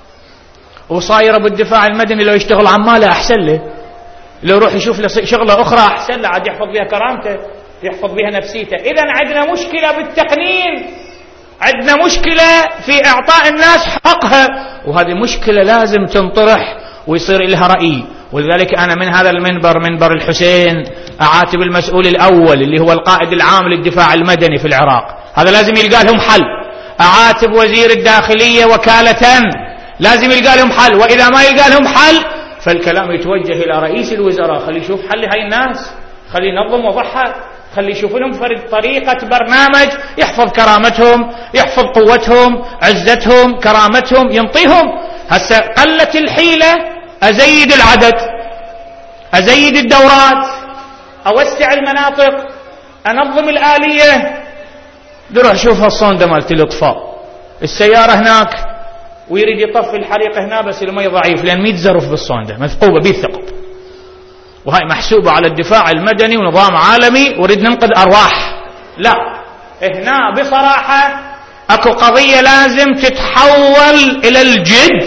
وصاير بالدفاع المدني لو يشتغل عماله أحسن له، لو يروح يشوف له شغلة أخرى أحسن له، عاد يحفظ بها كرامته، يحفظ بها نفسيته. إذن عندنا مشكلة بالتقنين، عندنا مشكلة في إعطاء الناس حقها، وهذه مشكلة لازم تنطرح ويصير لها رأي. ولذلك أنا من هذا المنبر، منبر الحسين، أعاتب المسؤول الأول اللي هو القائد العام للدفاع المدني في العراق، هذا لازم يلقى لهم حل. أعاتب وزير الداخلية وكالة، لازم يلقى لهم حل، وإذا ما يلقى لهم حل فالكلام يتوجه إلى رئيس الوزراء، خلي يشوف حل هاي الناس، خلي ينظم وضعها، خلي يشوف لهم فرد طريقة برنامج يحفظ كرامتهم، يحفظ قوتهم، عزتهم، كرامتهم، ينطيهم. هسه قلت الحيلة، أزيد العدد، أزيد الدورات، أوسع المناطق، أنظم الآلية. بروح شوف الصندة مالت الإطفاء، السيارة هناك ويريد يطفي الحريق هنا، بس المي ضعيف لأن مية زرف بالصندة مثقوبة بالثقب، وهاي محسوبة على الدفاع المدني ونظام عالمي وريد ننقذ أرواح. لا، هنا بصراحة أكو قضية لازم تتحول إلى الجد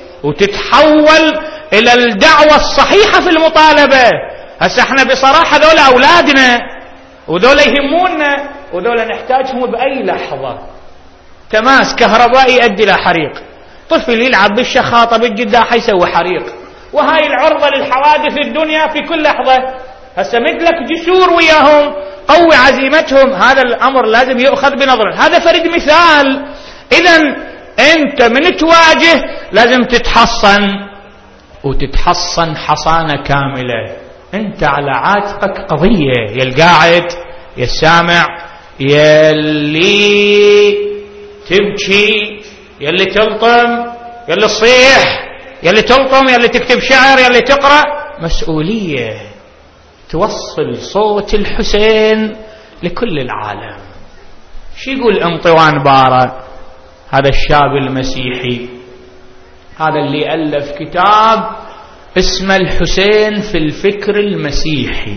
وتتحول إلى الدعوة الصحيحة في المطالبة. هسه احنا بصراحة ذولا أولادنا وذولا يهمونا وذولا نحتاجهم بأي لحظة. تماس كهربائي يؤدي إلى حريق، طفل يلعب بالشخاطة بالجداح يسوي حريق، وهاي العرضة للحوادث الدنيا في كل لحظة. هسه مثلك جسور وياهم تقوي عزيمتهم، هذا الأمر لازم يؤخذ بنظر. هذا فرد مثال. إذن أنت من تواجه لازم تتحصن، وتتحصن حصانة كاملة. أنت على عاتقك قضية، يا القاعد يا السامع يا اللي تبكي يا اللي تلطم يا اللي تصيح يا اللي تلطم يا اللي تكتب شعر يا اللي تقرأ. مسؤولية توصل صوت الحسين لكل العالم. شو يقول انطوان بارة هذا الشاب المسيحي، هذا اللي ألف كتاب اسمه الحسين في الفكر المسيحي،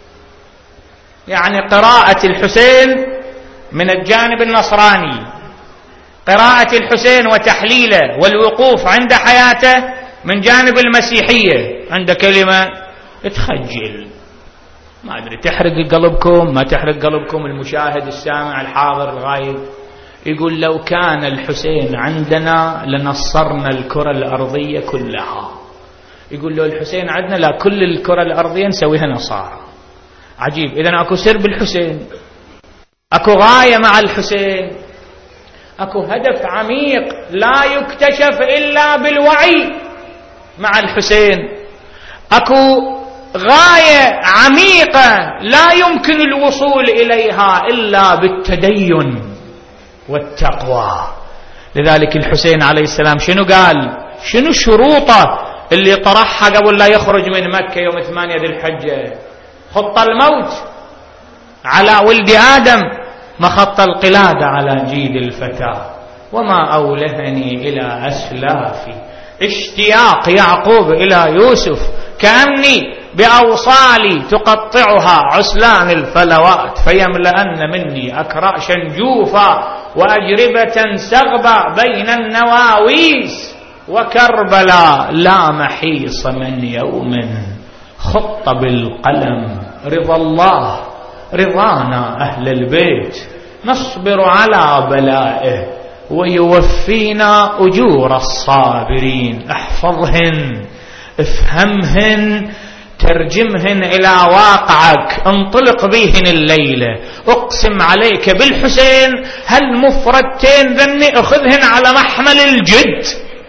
يعني قراءة الحسين من الجانب النصراني، قراءة الحسين وتحليله والوقوف عند حياته من جانب المسيحية. عند كلمة تخجل، ما أدري تحرق قلبكم ما تحرق قلبكم المشاهد السامع الحاضر الغايب. يقول لو كان الحسين عندنا لنصرنا الكرة الأرضية كلها. يقول له الحسين عندنا لا، كل الكرة الأرضية نسويها نصارى. عجيب. إذن أكو سر بالحسين، أكو غاية مع الحسين، أكو هدف عميق لا يكتشف إلا بالوعي مع الحسين، أكو غاية عميقة لا يمكن الوصول إليها إلا بالتدين والتقوى. لذلك الحسين عليه السلام شنو قال؟ شنو شروطه اللي طرحها قبل لا يخرج من مكة يوم ثمانية ذي الحجة؟ خط الموت على ولد آدم، مخط القلادة على جيد الفتى، وما أولهني إلى أسلافي اشتياق يعقوب إلى يوسف، كأني بأوصالي تقطعها عسلان الفلوات، فيملأن مني أكراشا جوفا وأجربة سغبا بين النواويس، وكربلا لا محيص من يوم خط بالقلم رضا الله رضانا أهل البيت، نصبر على بلائه ويوفينا أجور الصابرين. احفظهن، افهمهن، ترجمهن إلى واقعك، انطلق بهن الليلة. أقسم عليك بالحسين هالمفردتين ذني أخذهن على محمل الجد،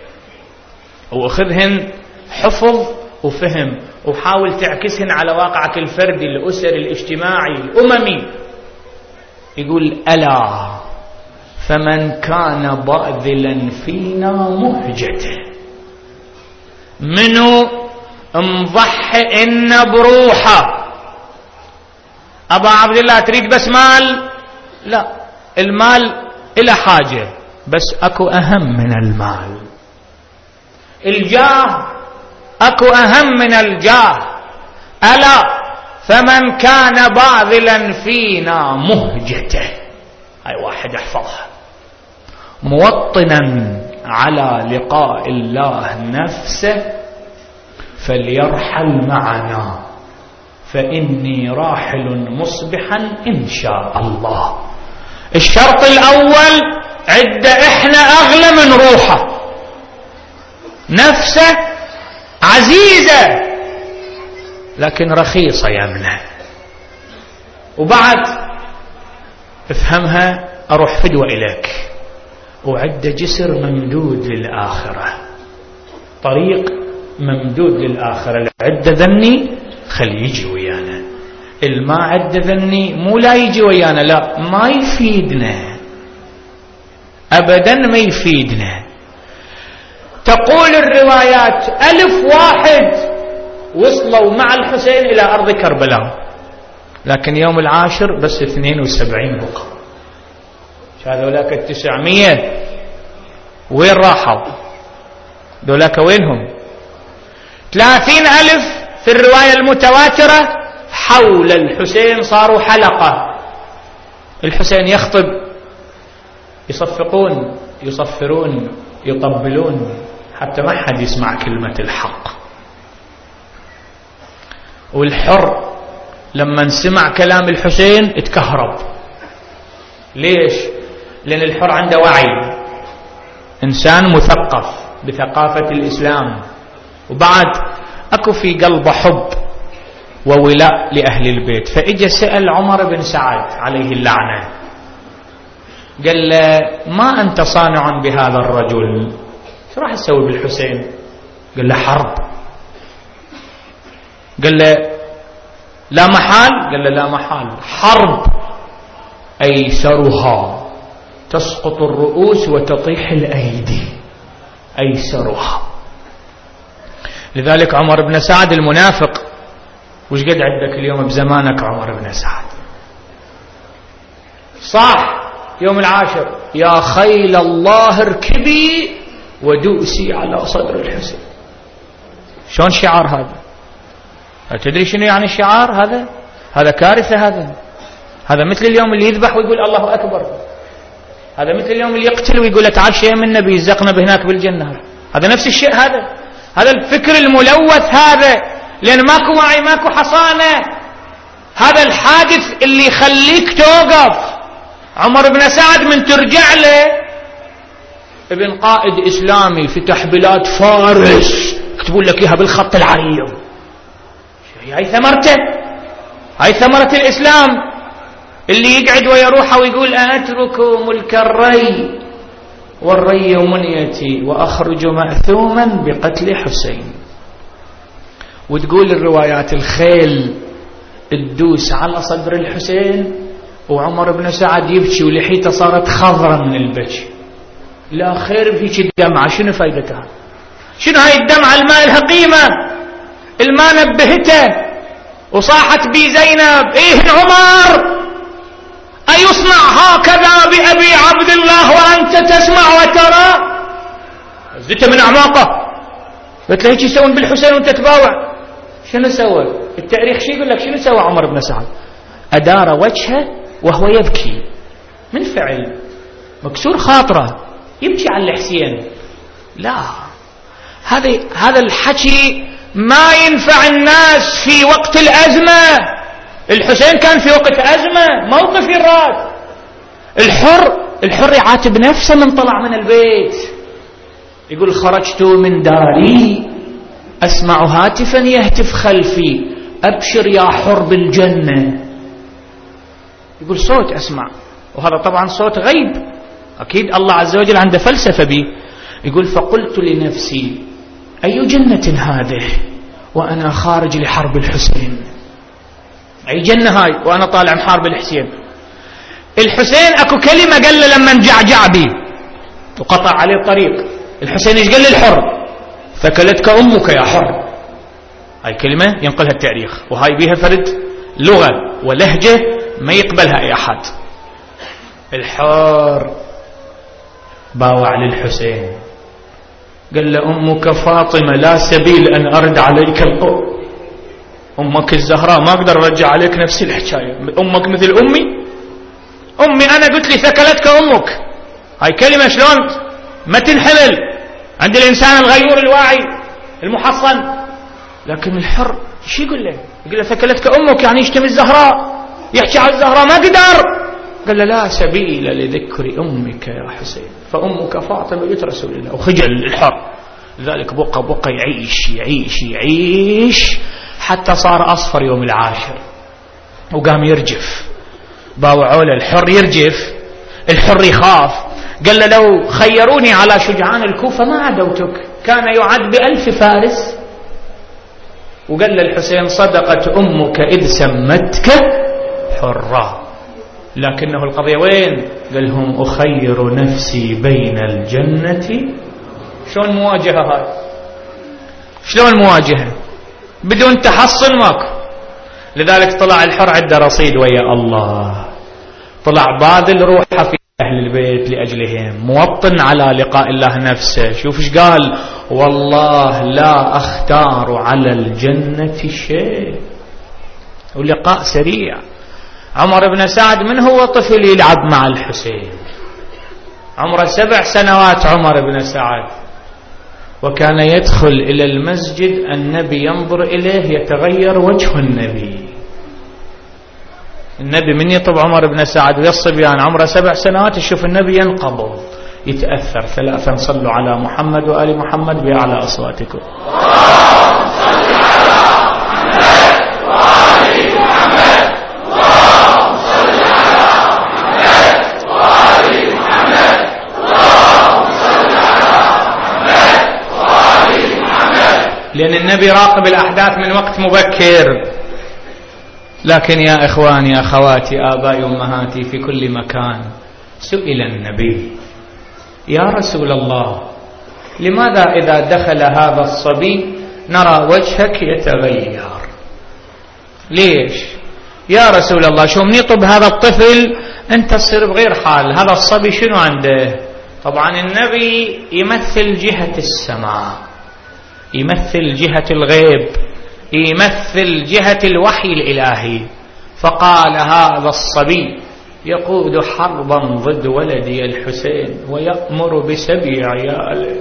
وأخذهن حفظ وفهم، وحاول تعكسهن على واقعك الفردي الأسري الاجتماعي الأممي. يقول ألا فمن كان باذلا فينا مهجته، منو مضحي إن بروحه. أبا عبد الله تريد بس مال؟ لا، المال إلى حاجة، بس أكو أهم من المال. الجاه أكو أهم من الجاه. ألا فمن كان باذلا فينا مهجته، هاي واحد احفظها، موطنا على لقاء الله نفسه فليرحل معنا فإني راحل مصبحا إن شاء الله. الشرط الأول عدة إحنا أغلى من روحه، نفسه عزيزة لكن رخيصة يمنى. وبعد افهمها، أروح فدوة إليك، وعد جسر ممدود للآخرة، طريق ممدود للآخرة. العد ذني خل يجي ويانا، الما عد ذني مو لا يجي ويانا، لا ما يفيدنا أبدا، ما يفيدنا. تقول الروايات ألف واحد وصلوا مع الحسين إلى أرض كربلاء، لكن يوم العاشر بس اثنين وسبعين بقى. هذولاك التسعمية وين راحوا؟ ذولاك وينهم؟ ثلاثين ألف في الرواية المتواترة حول الحسين صاروا حلقة. الحسين يخطب، يصفقون يصفرون يطبلون حتى ما حد يسمع كلمة الحق. والحر لما نسمع كلام الحسين اتكهرب. ليش؟ لأن الحر عنده وعي، إنسان مثقف بثقافة الإسلام، وبعد أكو في قلبه حب وولاء لأهل البيت. فإجا سأل عمر بن سعد عليه اللعنة، قال له ما أنت صانع بهذا الرجل؟ شو راح تسوي بالحسين؟ قال له حرب. قال له لا محال؟ قال له لا محال، حرب أيسرها تسقط الرؤوس وتطيح الأيدي، أيسرها. لذلك عمر بن سعد المنافق وش قد عندك اليوم بزمانك عمر بن سعد؟ صح يوم العاشر يا خيل الله اركبي ودوسي على صدر الحسين. شلون شعار هذا؟ تدري شنو يعني الشعار هذا؟ هذا كارثة. هذا هذا مثل اليوم اللي يذبح ويقول الله أكبر، هذا مثل اليوم اللي يقتل ويقول تعال شيء من النبي يزقنا بهناك بالجنة. هذا نفس الشيء. هذا هذا الفكر الملوث هذا، لأن ماكو وعي ماكو حصانة. هذا الحادث اللي يخليك توقف. عمر بن سعد من ترجع له ابن قائد إسلامي فتح بلاد فارس، يكتبون لك إياها بالخط العريض. هاي ثمرته، هاي ثمرة الإسلام. اللي يقعد ويروح ويقول أترك ملك الري والري منيتي وأخرج مأثوما بقتل حسين. وتقول الروايات الخيل تدوس على صدر الحسين وعمر بن سعد يبكي ولحيته صارت خضرة من البكي. لا خير فيك الدمعة، شنو فايدتها؟ شنو هاي الدمعة الماء لها قيمة؟ الماء نبهته وصاحت بي زينب ايه عمر أيصنع هكذا بأبي عبد الله وأنت تسمع وترى؟ زدت من أعماقه. قلت له هيك يسوون بالحسين وانت تباوع. شنو سوى؟ التاريخ شي يقول لك شنو سوى عمر بن سعد؟ أدار وجهه وهو يبكي من فعل مكسور خاطره، يبكي على الحسين. لا، هذا هذا الحكي ما ينفع الناس في وقت الأزمة. الحسين كان في وقت أزمة موقف الراس. الحر الحر يعاتب نفسه من طلع من البيت، يقول خرجت من داري أسمع هاتفا يهتف خلفي أبشر يا حر بالجنة. يقول صوت أسمع، وهذا طبعا صوت غيب، أكيد الله عز وجل عنده فلسفة به. يقول فقلت لنفسي أي جنة هذه وأنا خارج لحرب الحسين؟ أي جنة هاي وأنا طالع محارب الحسين؟ الحسين أكو كلمة قال له لما انجعجع بي وقطع عليه الطريق. الحسين ايش قال للحر؟ ثكلتك أمك يا حر. هاي كلمة ينقلها التاريخ، وهاي بيها فرد لغة ولهجة ما يقبلها أي أحد. الحر باوع للحسين قال له أمك فاطمة لا سبيل أن أرد عليك القول. أمك الزهراء ما أقدر أرجع عليك نفس الحكاية. أمك مثل أمي؟ أمي أنا قلت لي ثكلتك أمك. هاي كلمة شلون ما تنحمل عند الإنسان الغيور الواعي المحصن. لكن الحر شو يقول له؟ يقول له ثكلتك أمك يعني يشتم الزهراء، يحكي على الزهراء ما قدر. قال له لا سبيل لذكر أمك يا حسين فأمك فاطمة بنت رسول الله. وخجل الحر. لذلك بقى بقى يعيش يعيش يعيش حتى صار أصفر يوم العاشر وقام يرجف. باوعوا له الحر يرجف، الحر يخاف. قال له لو خيروني على شجعان الكوفة ما عدوتك، كان يعد بألف فارس. وقال له الحسين صدقت أمك إذ سمتك حرا، لكنه القضية وين؟ قال هم أخير نفسي بين الجنة. شلون مواجهة هاي؟ شلون مواجهة بدون تحصن؟ ماكو. لذلك طلع الحر عنده رصيد ويا الله، طلع باذل روحه في أهل البيت لأجلهم، موطن على لقاء الله نفسه. شوف ايش قال؟ والله لا أختار على الجنة شيء. ولقاء سريع. عمر بن سعد من هو طفل يلعب مع الحسين، عمره سبع سنوات عمر بن سعد، وكان يدخل إلى المسجد النبي ينظر إليه يتغير وجه النبي. النبي من يطب عمر بن سعد ويصبيان عمره سبع سنوات يشوف النبي ينقبض يتأثر. ثلاثا صلوا على محمد وآل محمد بأعلى أصواتكم. النبي راقب الأحداث من وقت مبكر. لكن يا إخواني أخواتي آبائي أمهاتي في كل مكان، سئل النبي: يا رسول الله، لماذا إذا دخل هذا الصبي نرى وجهك يتغير؟ ليش يا رسول الله؟ شو منيطب هذا الطفل أنت تصير بغير حال، هذا الصبي شنو عنده؟ طبعا النبي يمثل جهة السماء، يمثل جهة الغيب، يمثل جهة الوحي الإلهي. فقال: هذا الصبي يقود حربا ضد ولدي الحسين ويأمر بسبي عياله.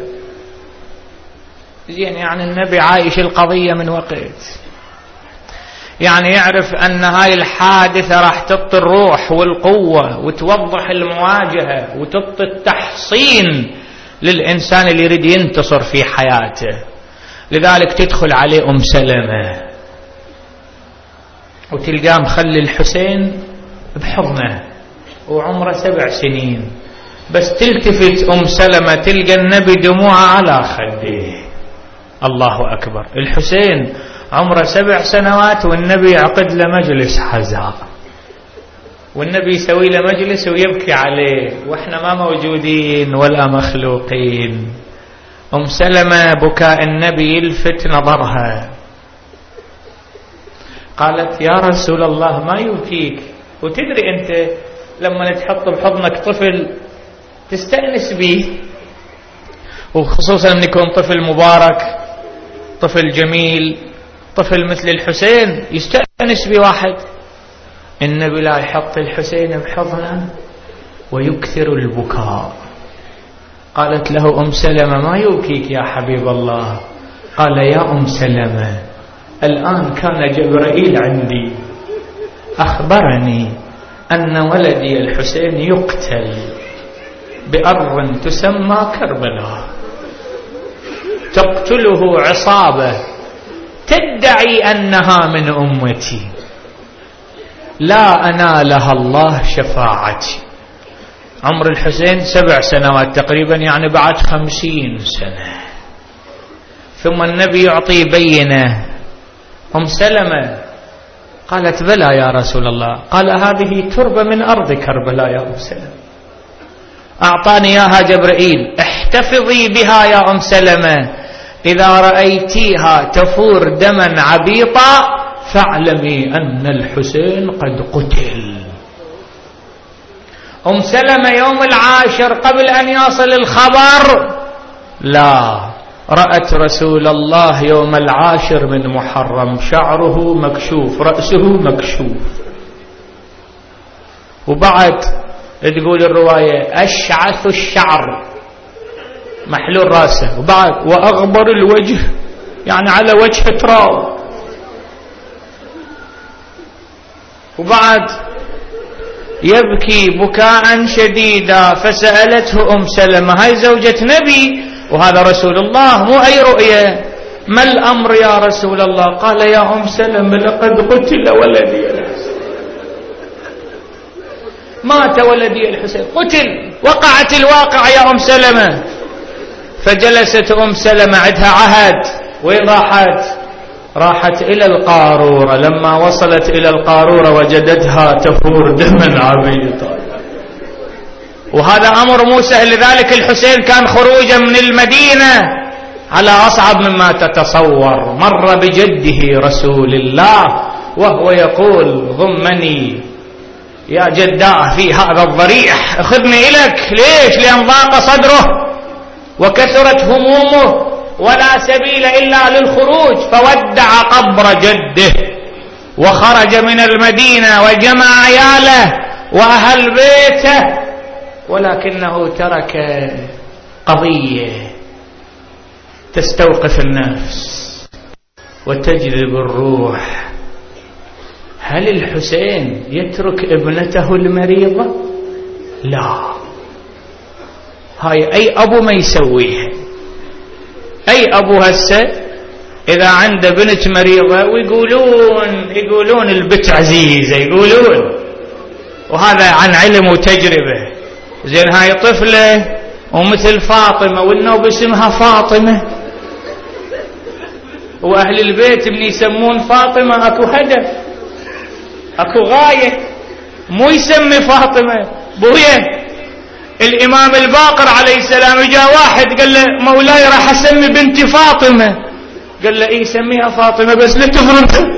زين، يعني النبي عايش القضية من وقت، يعني يعرف أن هاي الحادثة راح تعطي الروح والقوة وتوضح المواجهة وتعطي التحصين للإنسان اللي يريد ينتصر في حياته. لذلك تدخل عليه أم سلمة وتلقاه مخلي الحسين بحضنه وعمره سبع سنين، بس تلتفت أم سلمة تلقى النبي دموعه على خده. الله أكبر، الحسين عمره سبع سنوات والنبي يعقد له مجلس حزاء، والنبي يسوي له مجلس ويبكي عليه وإحنا ما موجودين ولا مخلوقين. أم سلمة بكاء النبي يلفت نظرها، قالت: يا رسول الله ما يبكيك؟ وتدري أنت لما تحط بحضنك طفل تستأنس به، وخصوصا أن يكون طفل مبارك، طفل جميل، طفل مثل الحسين يستأنس بواحد. النبي لا يحط الحسين بحضنه ويكثر البكاء. قالت له أم سلمة: ما يبكيك يا حبيب الله؟ قال: يا أم سلمة، الآن كان جبرائيل عندي أخبرني أن ولدي الحسين يقتل بأرض تسمى كربلاء، تقتله عصابة تدعي أنها من أمتي، لا أنالها الله شفاعتي. عمر الحسين سبع سنوات تقريبا، يعني بعد خمسين سنة. ثم النبي يعطي بينه. أم سلمة قالت: بلى يا رسول الله. قال: هذه تربة من أرض كربلاء يا أم سلمة، أعطاني إياها جبرائيل، احتفظي بها يا أم سلمة، إذا رأيتيها تفور دما عبيطا فاعلمي أن الحسين قد قتل. أم سلمة يوم العاشر قبل أن يصل الخبر لا رأت رسول الله يوم العاشر من محرم شعره مكشوف، رأسه مكشوف، وبعد تقول الرواية أشعث الشعر محلول رأسه، وبعد وأغبر الوجه، يعني على وجه تراب، وبعد يبكي بكاء شديدا. فسألته أم سلمة، هاي زوجة نبي وهذا رسول الله مو أي رؤية، ما الأمر يا رسول الله؟ قال: يا أم سلمة لقد قتل ولدي الحسين، مات ولدي الحسين، قتل، وقعت الواقع يا أم سلمة. فجلست أم سلمة عندها عهد، وين راحت؟ راحت إلى القارورة. لما وصلت إلى القارورة وجدتها تفور دما عبيطا، وهذا أمر مو سهل. لذلك الحسين كان خروجا من المدينة على أصعب مما تتصور. مر بجده رسول الله وهو يقول: ضمني يا جداه في هذا الضريح، اخذني إليك. ليش؟ لأن ضاق صدره وكثرت همومه ولا سبيل إلا للخروج، فودع قبر جده وخرج من المدينة وجمع عياله وأهل بيته، ولكنه ترك قضية تستوقف النفس وتجذب الروح. هل الحسين يترك ابنته المريضة؟ لا، هاي أي أبو ما يسويها. أي أبو هسه إذا عنده بنت مريضة ويقولون يقولون البت عزيزة، يقولون، وهذا عن علم وتجربة. زين، هاي طفلة ومثل فاطمة والنوب اسمها فاطمة، وأهل البيت من يسمون فاطمة أكو هدف، أكو غاية، مو يسمي فاطمة بويه. الإمام الباقر عليه السلام جاء واحد قال له مولاي راح أسمي بنتي فاطمة، قال له إيه سميها فاطمة بس لا تضربها،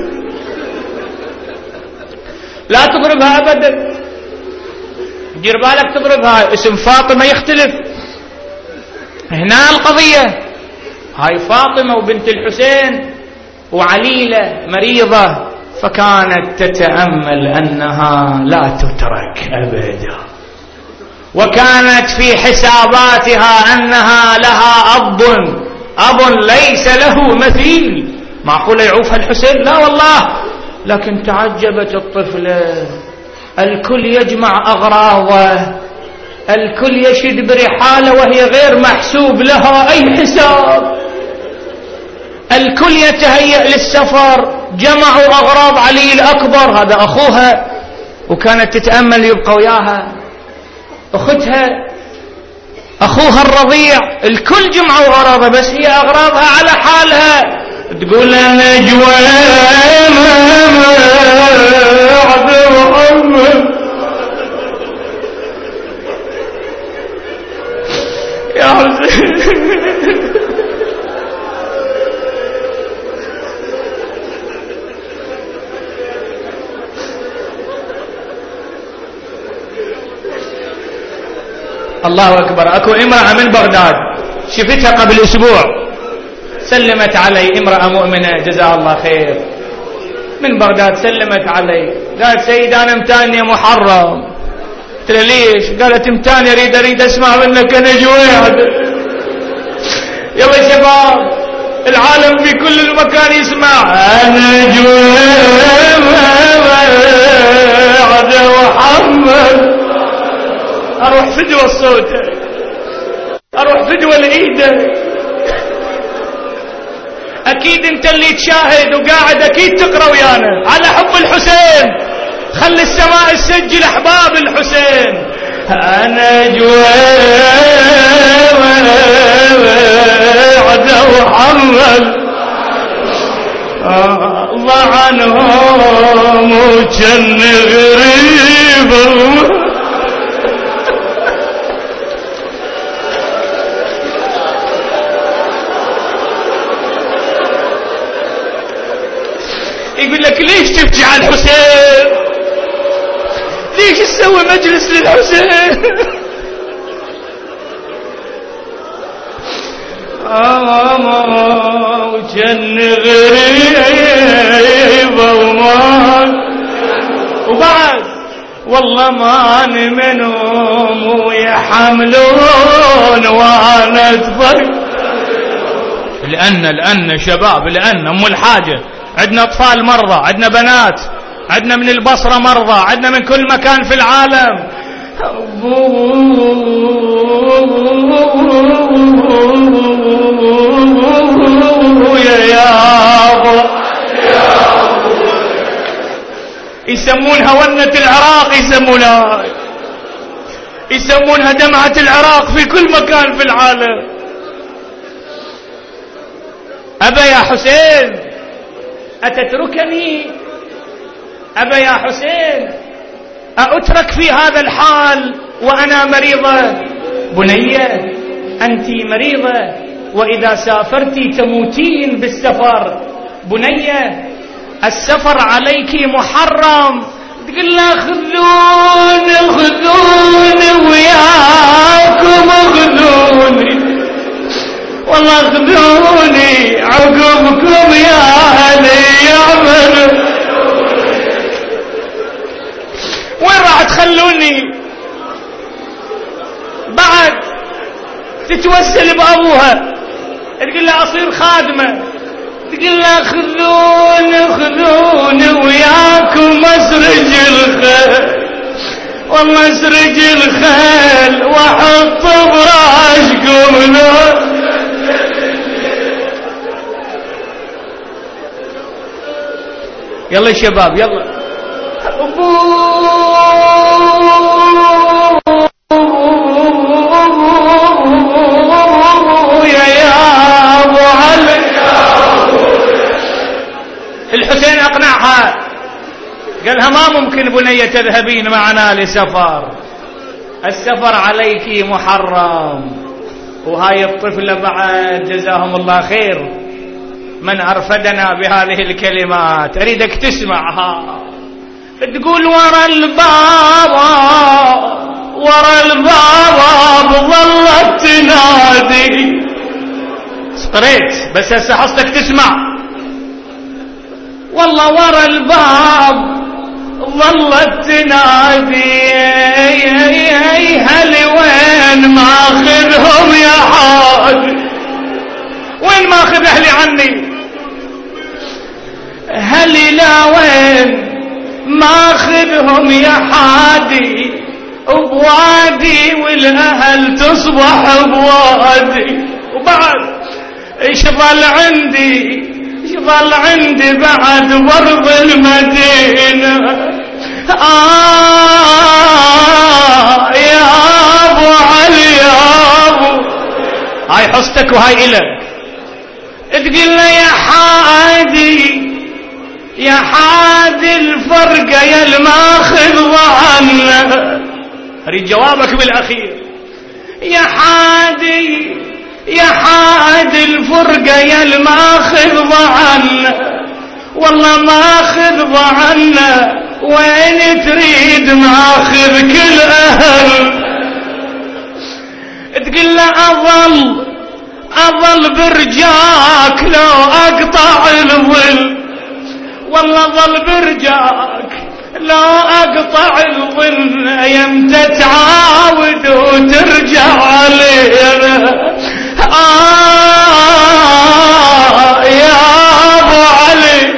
لا تضربها أبدا، دير بالك تضربها، اسم فاطمة يختلف. هنا القضية، هاي فاطمة وبنت الحسين وعليلة مريضة، فكانت تتأمل أنها لا تترك أبدا، وكانت في حساباتها أنها لها أب، أب ليس له مثيل. معقول يعوفها الحسين؟ لا والله. لكن تعجبت الطفلة، الكل يجمع أغراضه، الكل يشد برحاله وهي غير محسوب لها أي حساب، الكل يتهيأ للسفر، جمعوا أغراض علي الأكبر هذا أخوها، وكانت تتأمل يبقى وياها أختها أخوها الرضيع، الكل جمعوا أغراضها بس هي أغراضها على حالها. تقول نجوى عبد محمد يا حسين الله أكبر. أكو امرأة من بغداد شفتها قبل أسبوع، سلمت علي، امرأة مؤمنة جزاها الله خير من بغداد، سلمت علي قالت سيد أنا متانية محرم. قلت لها ليش؟ قالت متانية أريد أريد أسمع منك نجوى. يلا شباب العالم في كل المكان يسمع نجوى عبد محمد. أروح فدوى الصوت، أروح فدوى الإيدة. أكيد أنت اللي تشاهد وقاعد أكيد تقرأ ويانا على حب الحسين، خلي السماء تسجل أحباب الحسين. أنا جواب عد محمد الله عنهم وكان غريب. يقول لك ليش تبكي على الحسين؟ ليش تسوي مجلس للحسين؟ آه وجن غريبة وما وبعد والله ما أنا منهم ويحملون وأنا أتفرق. لأن لأن شباب لأن أم الحاجة عندنا أطفال مرضى، عندنا بنات، عندنا من البصرة مرضى، عندنا من كل مكان في العالم. يسمونها ونة العراق، يسمونها يسمونها دمعة العراق في كل مكان في العالم. أبا يا حسين أتتركني؟ أبا يا حسين أترك في هذا الحال وأنا مريضة؟ بنية أنت مريضة وإذا سافرت تموتين بالسفر. بنية السفر عليك محرم. تقول لا خذوني خذوني وياكم خذوني والله خذوني عقبكم يا أهلي يعمل. وين راح تخلوني؟ بعد تتوسل بأبوها تقول له أصير خادمة، تقول له خذوني خذوني وياكم أسرج الخيل والله أسرج الخيل وأحط براشكم نور. يلا شباب يلا. يا يا ابو علي بعد قالها ما ممكن بنية تذهبين معنا لسفر، السفر عليك محرم. وهاي الطفلة بعد جزاهم الله خير من أرفدنا بهذه الكلمات، أريدك تسمعها. تقول ورا الباب ورا الباب ظلت تنادي. قريت بس هسه حصتك تسمع. والله ورا الباب ظلت تنادي هل وين ماخذهم يا حاج، وين ماخذ اهلي عني، هل لا وين ماخذهم يا حادي، بوادي والاهل تصبح بوادي. وبعد ايش ظل عندي، ايش ظل عندي بعد برض المدينة. آه يا ابو علي يا ابو، هاي حصتك وهاي إلك. تقول له يا حادي يا حادي الفرقة يا الماخذ عنه. اريد جوابك بالاخير. يا حادي يا حادي الفرقة يا الماخذ عنه، والله ماخذ عنه وين تريد ماخذ كل اهل. تقول له اظل اظل برجاك لو اقطع الظل، والله ظل برجاك لو اقطع الظل، يمتى تعاود وترجع لي. آه يا ابو علي.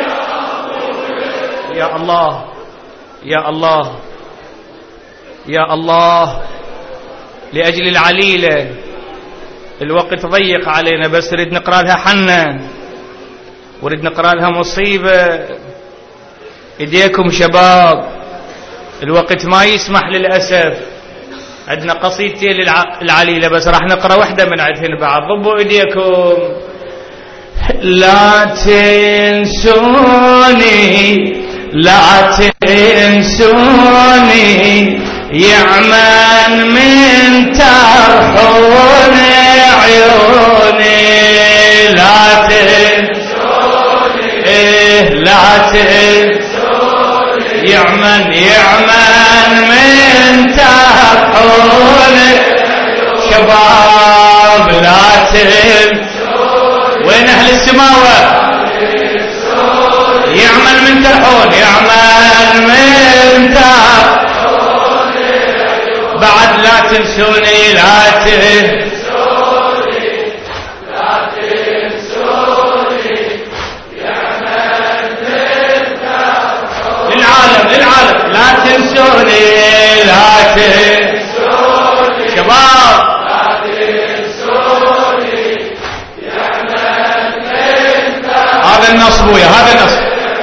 يا الله يا الله يا الله، لأجل العليلة الوقت ضيق علينا، بس نريد نقرأ لها حنة ونريد نقرأ لها مصيبة. ايديكم شباب، الوقت ما يسمح للأسف. عندنا قصيدتين للعليلة بس راح نقرأ واحدة من عندهن بعد. ضبوا ايديكم. لا تنسوني لا تنسوني يعمل من ترحون عيوني. لا تنسوني إيه لا تنسوني يعمل يعمل من ترحون. شباب لا تنسوني، وين اهل السماوة؟ يعمل من ترحون يعمل من ترحون. بعد لا تنسوني لا تنسوني لا تنسوني يعمل من ترحون. للعالم للعالم لا تنسوني لا تنسوني. شباب لا تنسوني يعمل من ترحون. هذا النصب ويا هذا النصب.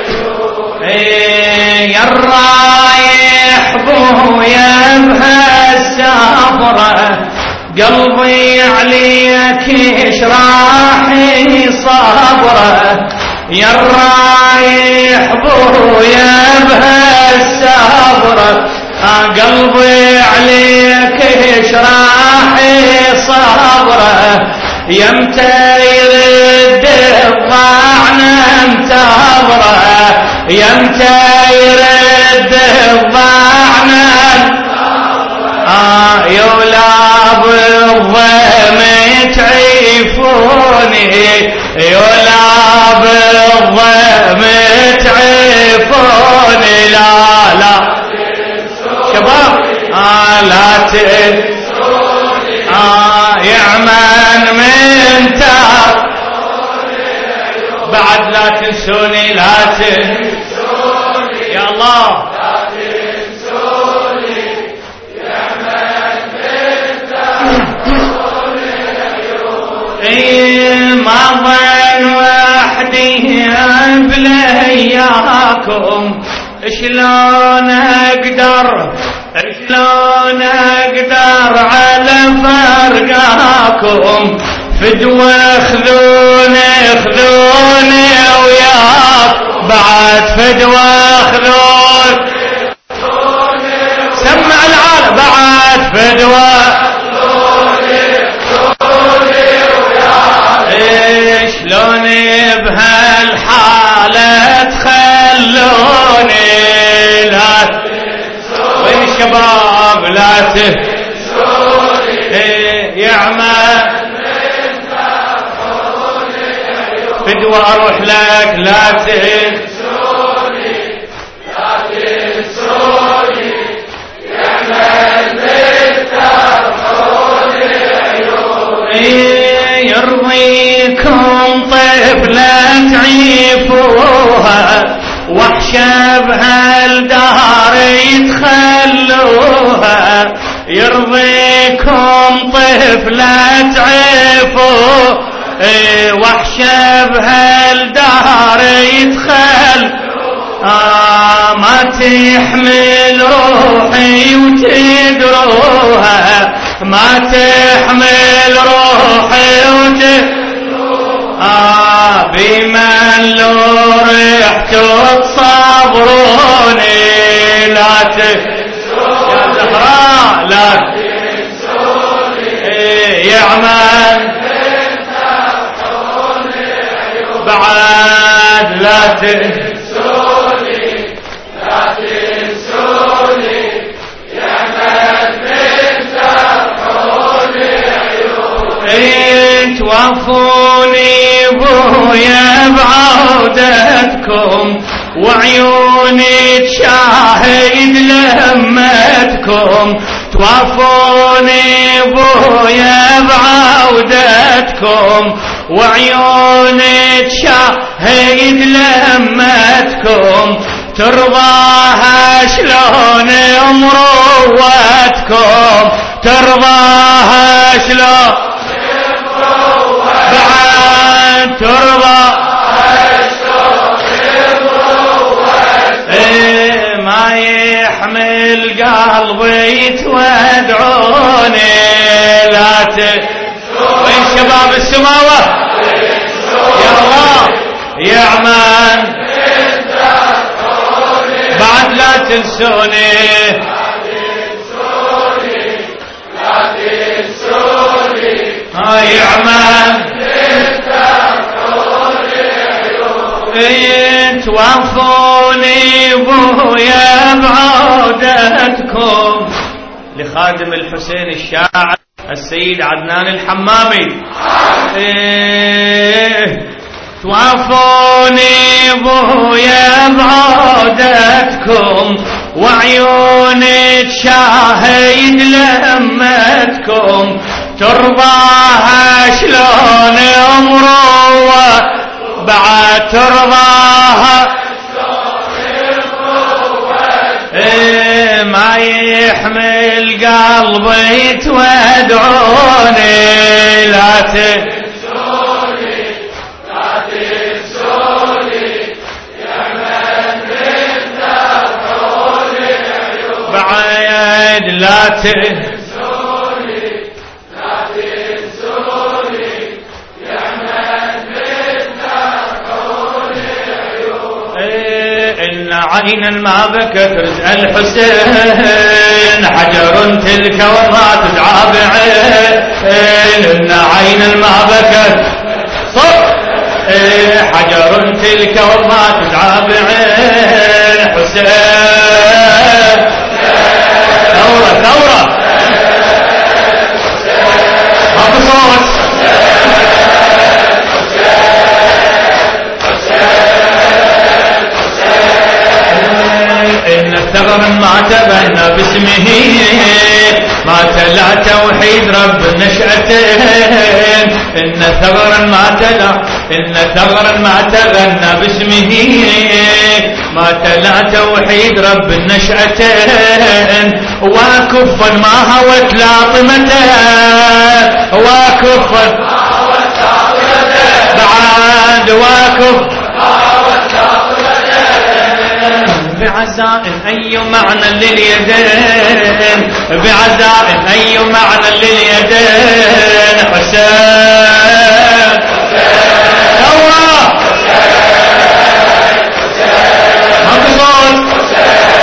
يا الرايح بويا بهالسفرة قلبي عليك يشراحي صبره. يا الرايح بويا بهالسفرة قلبي عليك يشراحي صبره. يمتى يرد الضعنا انتظره. يمتى يرد الضعنا آه يولاب الضم تعيفوني. يولاب الضم تعيفوني. لا لا شباب آه لا تنسوني آه يعمل من تاب. بعد لا تنسوني لا تنسوني يا الله لا تنسوني يعمل من تاب. ما ظن وحدي بلياكم، شلون اقدر شلون اقدر على فرقاكم. فدوى خذوني خذوني وياك بعد فدوى خذوني سمع العالم بعد فدوى شلوني بهالحالة تخلوني لا وين الشباب لا تهزوني يعمل فدوى اروح لك لا تهزوني لا تهزوني يعمل تفتحوني عيوني يرضيكم طفلة تعيفوها وحشة بهالدار يتخلوها يرضيكم طفلة تعيفوها وحشة بهالدار يتخل آه ما تحمل روحي وتدروها ما تحمل روحي وتدروها آه بمن لو رحتوا تصبروني لا تنسوني يا زهراء لا تنسوني يعمل بعد لا تنسوني لا تنسوني يا من تفتحوني عيوني توفوني بويا بعودتكم وعيوني تشاهد لمتكم توفوني بويا بعودتكم وعيوني تشاهد لمتكم ترضاها شلون مروتكم ترضاها شلون بعد ترضاها شلون ايه ما يحمل قلبي تودعوني لا تنسوني وين شباب السماوة يا الله يعمل بعد لا تنسوني لا تنسوني ها يعمل توفوني بويا بعودتكم لخادم الحسين الشاعر السيد عدنان الحمامي إيه توفوني بويا بعودتكم وعيوني تشاهد لمتكم ترضاها شلون مروة بعد ترضاها إيه ما يحمل قلبي تودعوني لا تنسوني لا تنسوني يا من تفتحوني عيوني بعد لا تنسوني لا تنسوني يا من تفتحوني عيوني إن عينا ما بكت رزق الحسين حجر تلك وما تدعى بعين إن عينا ما بكت صف حجر تلك وما تدعى بعين حسين ثورة ثورة ما بصوت إن الثغر ما تبنى باسمه ما تلا توحيد رب النشأتين إن ثغر ما تلا إن ثغر ما تغنى باسمه ما تلا توحيد رب النشأتين واكفا ما هوت لاطمته واكفا ما هوت لاطمته بعد واكف ما هوت لاطمته بعزاء أي معنى لليدين، بعزاء أي معنى لليدين. حسين ثورة مقصود.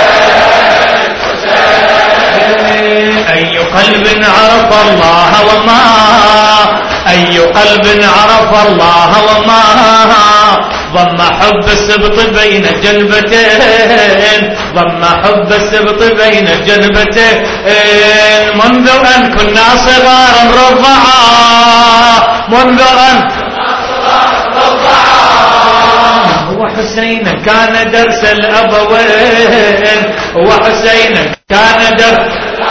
أي قلب عرف الله وما، أي قلب عرف الله وما ضم حب السبط بين جنبتين، ضم حب السبط بين جنبتين. منذ أن كنا صغارا رضعا، منذ أن وحسين كان درس الأبوين، وحسين كان درس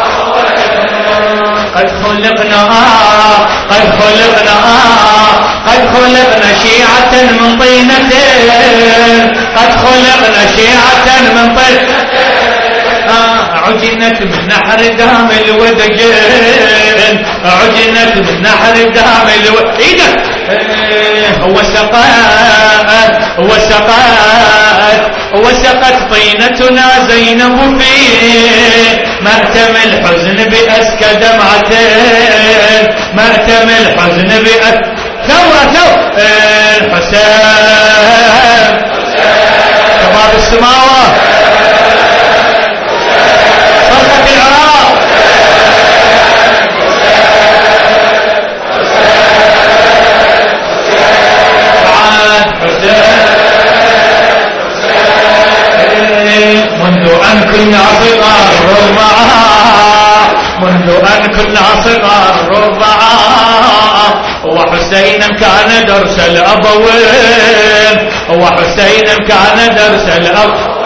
قد خلقنا قد خلقنا قد خلقنا شيعة من طينة، قد خلقنا شيعة من طينة. عجنت من نحر دام الودجين، عجنت من نحر دام الودجين. وسقت وسقت وسقت طينتنا زينب في مأتم الحزن بأسكى دمعتين، مأتم الحزن بأسكى ثورة ثورة. الحسين شباب السماوة، صرخة العراق. بعد حسين منذ أن كنا صغار رضعا، منذ أن كنا صغار رضعا. وحسينا كان درس الأبوين، وحسينا كان درس الأبوين.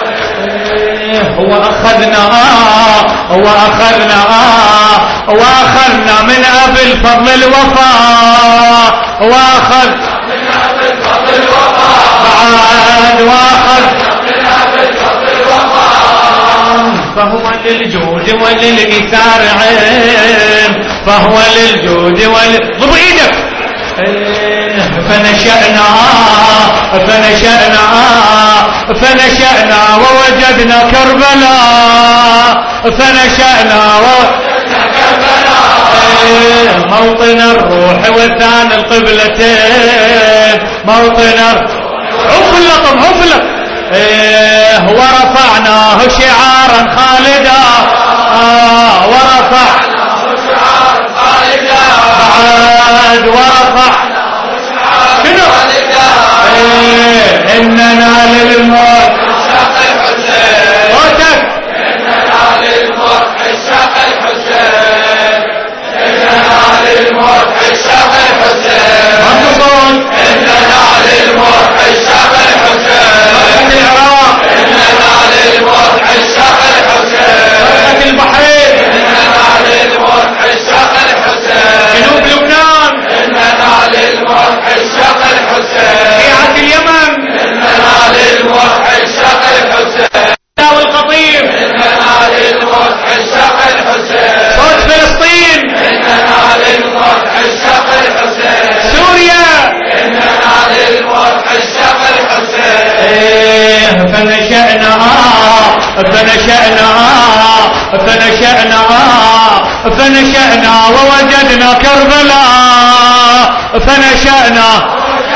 وأخذنا وأخذنا وأخذنا من أبي الفضل الوفاء، وأخذنا من أبي الفضل الوفاء. بعد وأخذنا من أبي الفضل الوفاء. فهو للجود وللإيثار عين، فهو للجود ول ضب ايدك. فنشأنا فنشأنا فنشأنا ووجدنا كربلاء، فنشأنا ووجدنا كربلاء. موطن الروح وثان القبلتين، موطن عف اللطم عف اللطم. ورفعناه شعارا خالدا، ورفعناه شعارا خالدا. بعد ورفعناه شنو إننا للموت عشاق الحسين، صوتك إننا للموت عشاق الحسين، إننا للموت عشاق الحسين. مقصود إننا للموت عشاق الحسين. العراق إننا للموت عشاق الحسين. البحرين إننا للموت عشاق الحسين. جنوب لبنان إننا للموت عشاق الحسين. شيعة اليمن إننا للموت عشاق الحسين. والقطيف إننا للموت عشاق الحسين. صوت فلسطين إننا للموت عشاق الحسين. سوريا إننا للموت عشاق الحسين. فنشأنا فنشأنا فنشأنا فنشأنا ووجدنا كربلاء، فنشأنا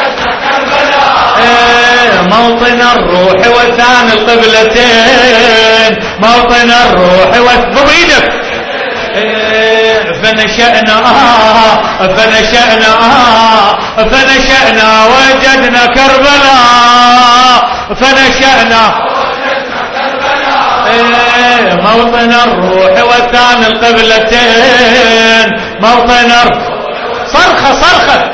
موطن الروح وثان القبلتين، موطن الروح وثان ايدك. فنشأنا فنشأنا فنشأنا وجدنا كربلاء، فنشأنا موطن الروح وثان القبلتين، موطن صرخة صرخة.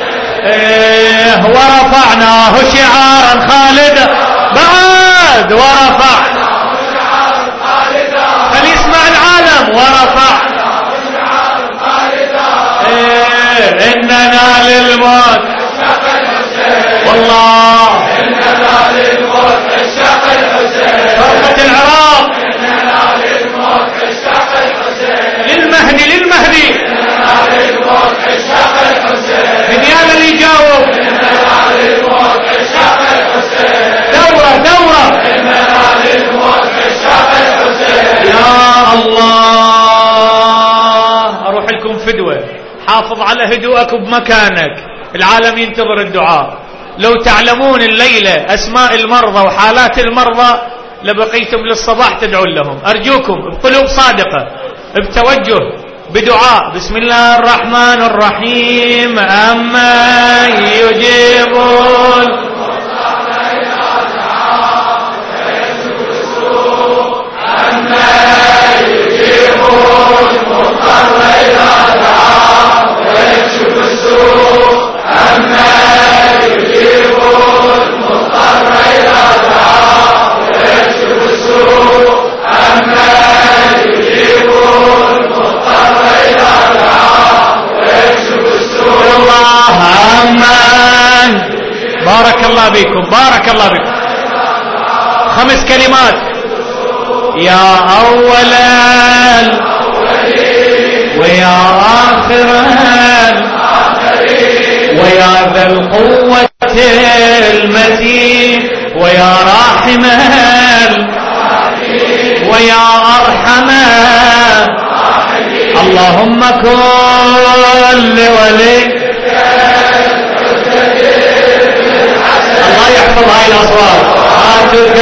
ورفعناه شعارا خالدا. بعد ورفعناه شعارا خالدا. فليسمع العالم. ورفعناه شعارا خالدا. إننا للموت عشاق الحسين، والله إننا للموت عشاق الحسين. صرخة العراق إننا للموت عشاق الحسين. للمهدي للمهدي إننا للموت عشاق الحسين. دنيانا اللي يجاوب إننا للموت عشاق الحسين. ثورة ثورة إننا حافظ على هدوءك بمكانك، العالم ينتظر الدعاء. لو تعلمون الليلة أسماء المرضى وحالات المرضى لبقيتم للصباح تدعون لهم. أرجوكم بقلوب صادقة، بتوجه، بدعاء. بسم الله الرحمن الرحيم. أما يجيبون بارك الله بكم، بارك الله بكم. خمس كلمات. يا أولا ويا آخرا ويا ذا القوة المتين ويا راحما ويا أرحما. اللهم كن لولي. الله يحفظ هاي الأصوات. آتك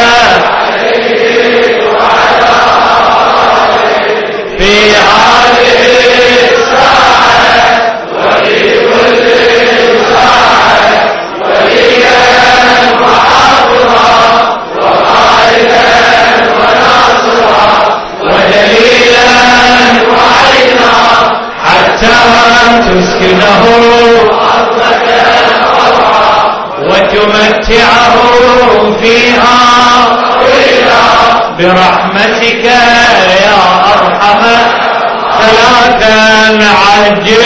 في هذه الساعة وفي كل ساعة وليا وحافظا وقائدا وناصرا ودليلا وعينا حتى تسكنه أرضك وتمتعه فيها برحمتك يا أرحم. ثلاثا عجل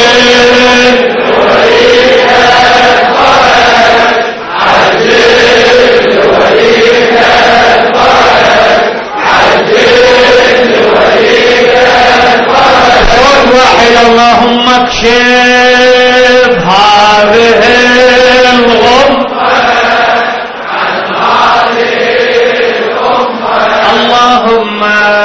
وليك الفرج، عجل وليك الفرج، عجل وليك الفرج. صوت واحد. اللهم اكشف هذه الغم اللهم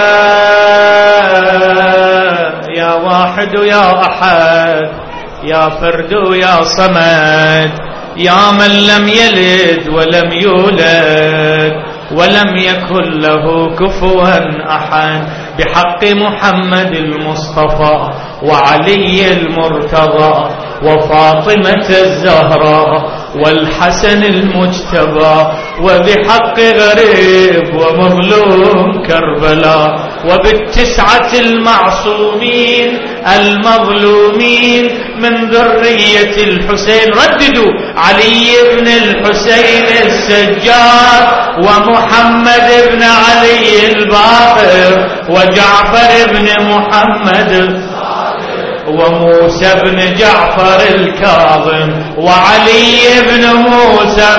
يا واحد يا أحد يا فرد يا صمد يا من لم يلد ولم يولد ولم يكن له كفوا أحد، بحق محمد المصطفى وعلي المرتضى وفاطمة الزهراء والحسن المجتبى، وبحق غريب ومظلوم كربلاء، وبالتسعة المعصومين المظلومين من ذرية الحسين. رددوا: علي بن الحسين السجاد ومحمد بن علي الباقر وجعفر بن محمد وموسى بن جعفر الكاظم وعلي بن موسى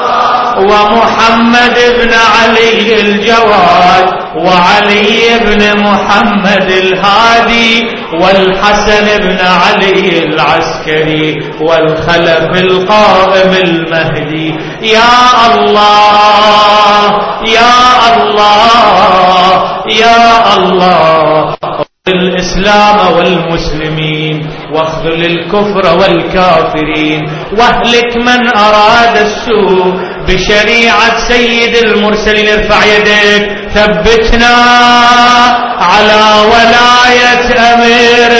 ومحمد بن علي الجواد وعلي بن محمد الهادي والحسن بن علي العسكري والخلف القائم المهدي. يا الله يا الله يا الله، الإسلام والمسلمين واخذل الكفر والكافرين واهلك من أراد السوء بشريعة سيد المرسلين. ارفع يديك. ثبتنا على ولاية أمير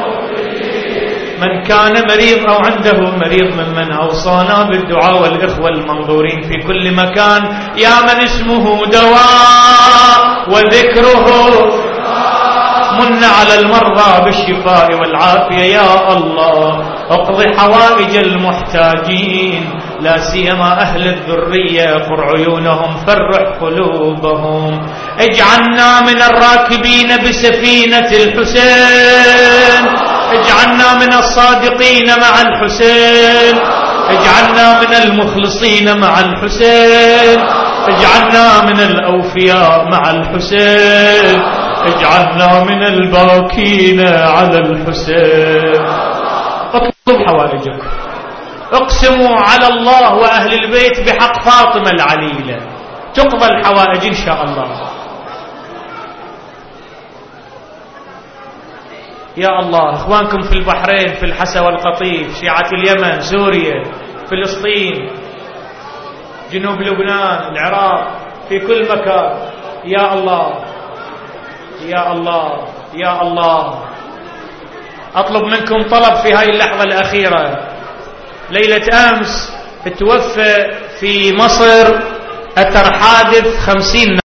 من كان مريض أو عنده مريض ممن أوصانا بالدعاء والإخوة المنظورين في كل مكان، يا من اسمه دواء وذكره من على المرضى بالشفاء والعافية. يا الله اقضي حوائج المحتاجين، لا سيما أهل الذرية، قر عيونهم، فرح قلوبهم. اجعلنا من الراكبين بسفينة الحسين، اجعلنا من الصادقين مع الحسين، اجعلنا من المخلصين مع الحسين، اجعلنا من الأوفياء مع الحسين، اجعلنا من الباكين على الحسين. اطلب حوائجك، اقسموا على الله وأهل البيت بحق فاطمة العليلة تقضى الحوائج إن شاء الله. يا الله إخوانكم في البحرين، في الحسا والقطيف، شيعة اليمن، سوريا، فلسطين، جنوب لبنان، العراق، في كل مكان. يا الله يا الله يا الله، أطلب منكم طلب في هاي اللحظة الأخيرة. ليلة أمس توفى في مصر أثر حادث خمسين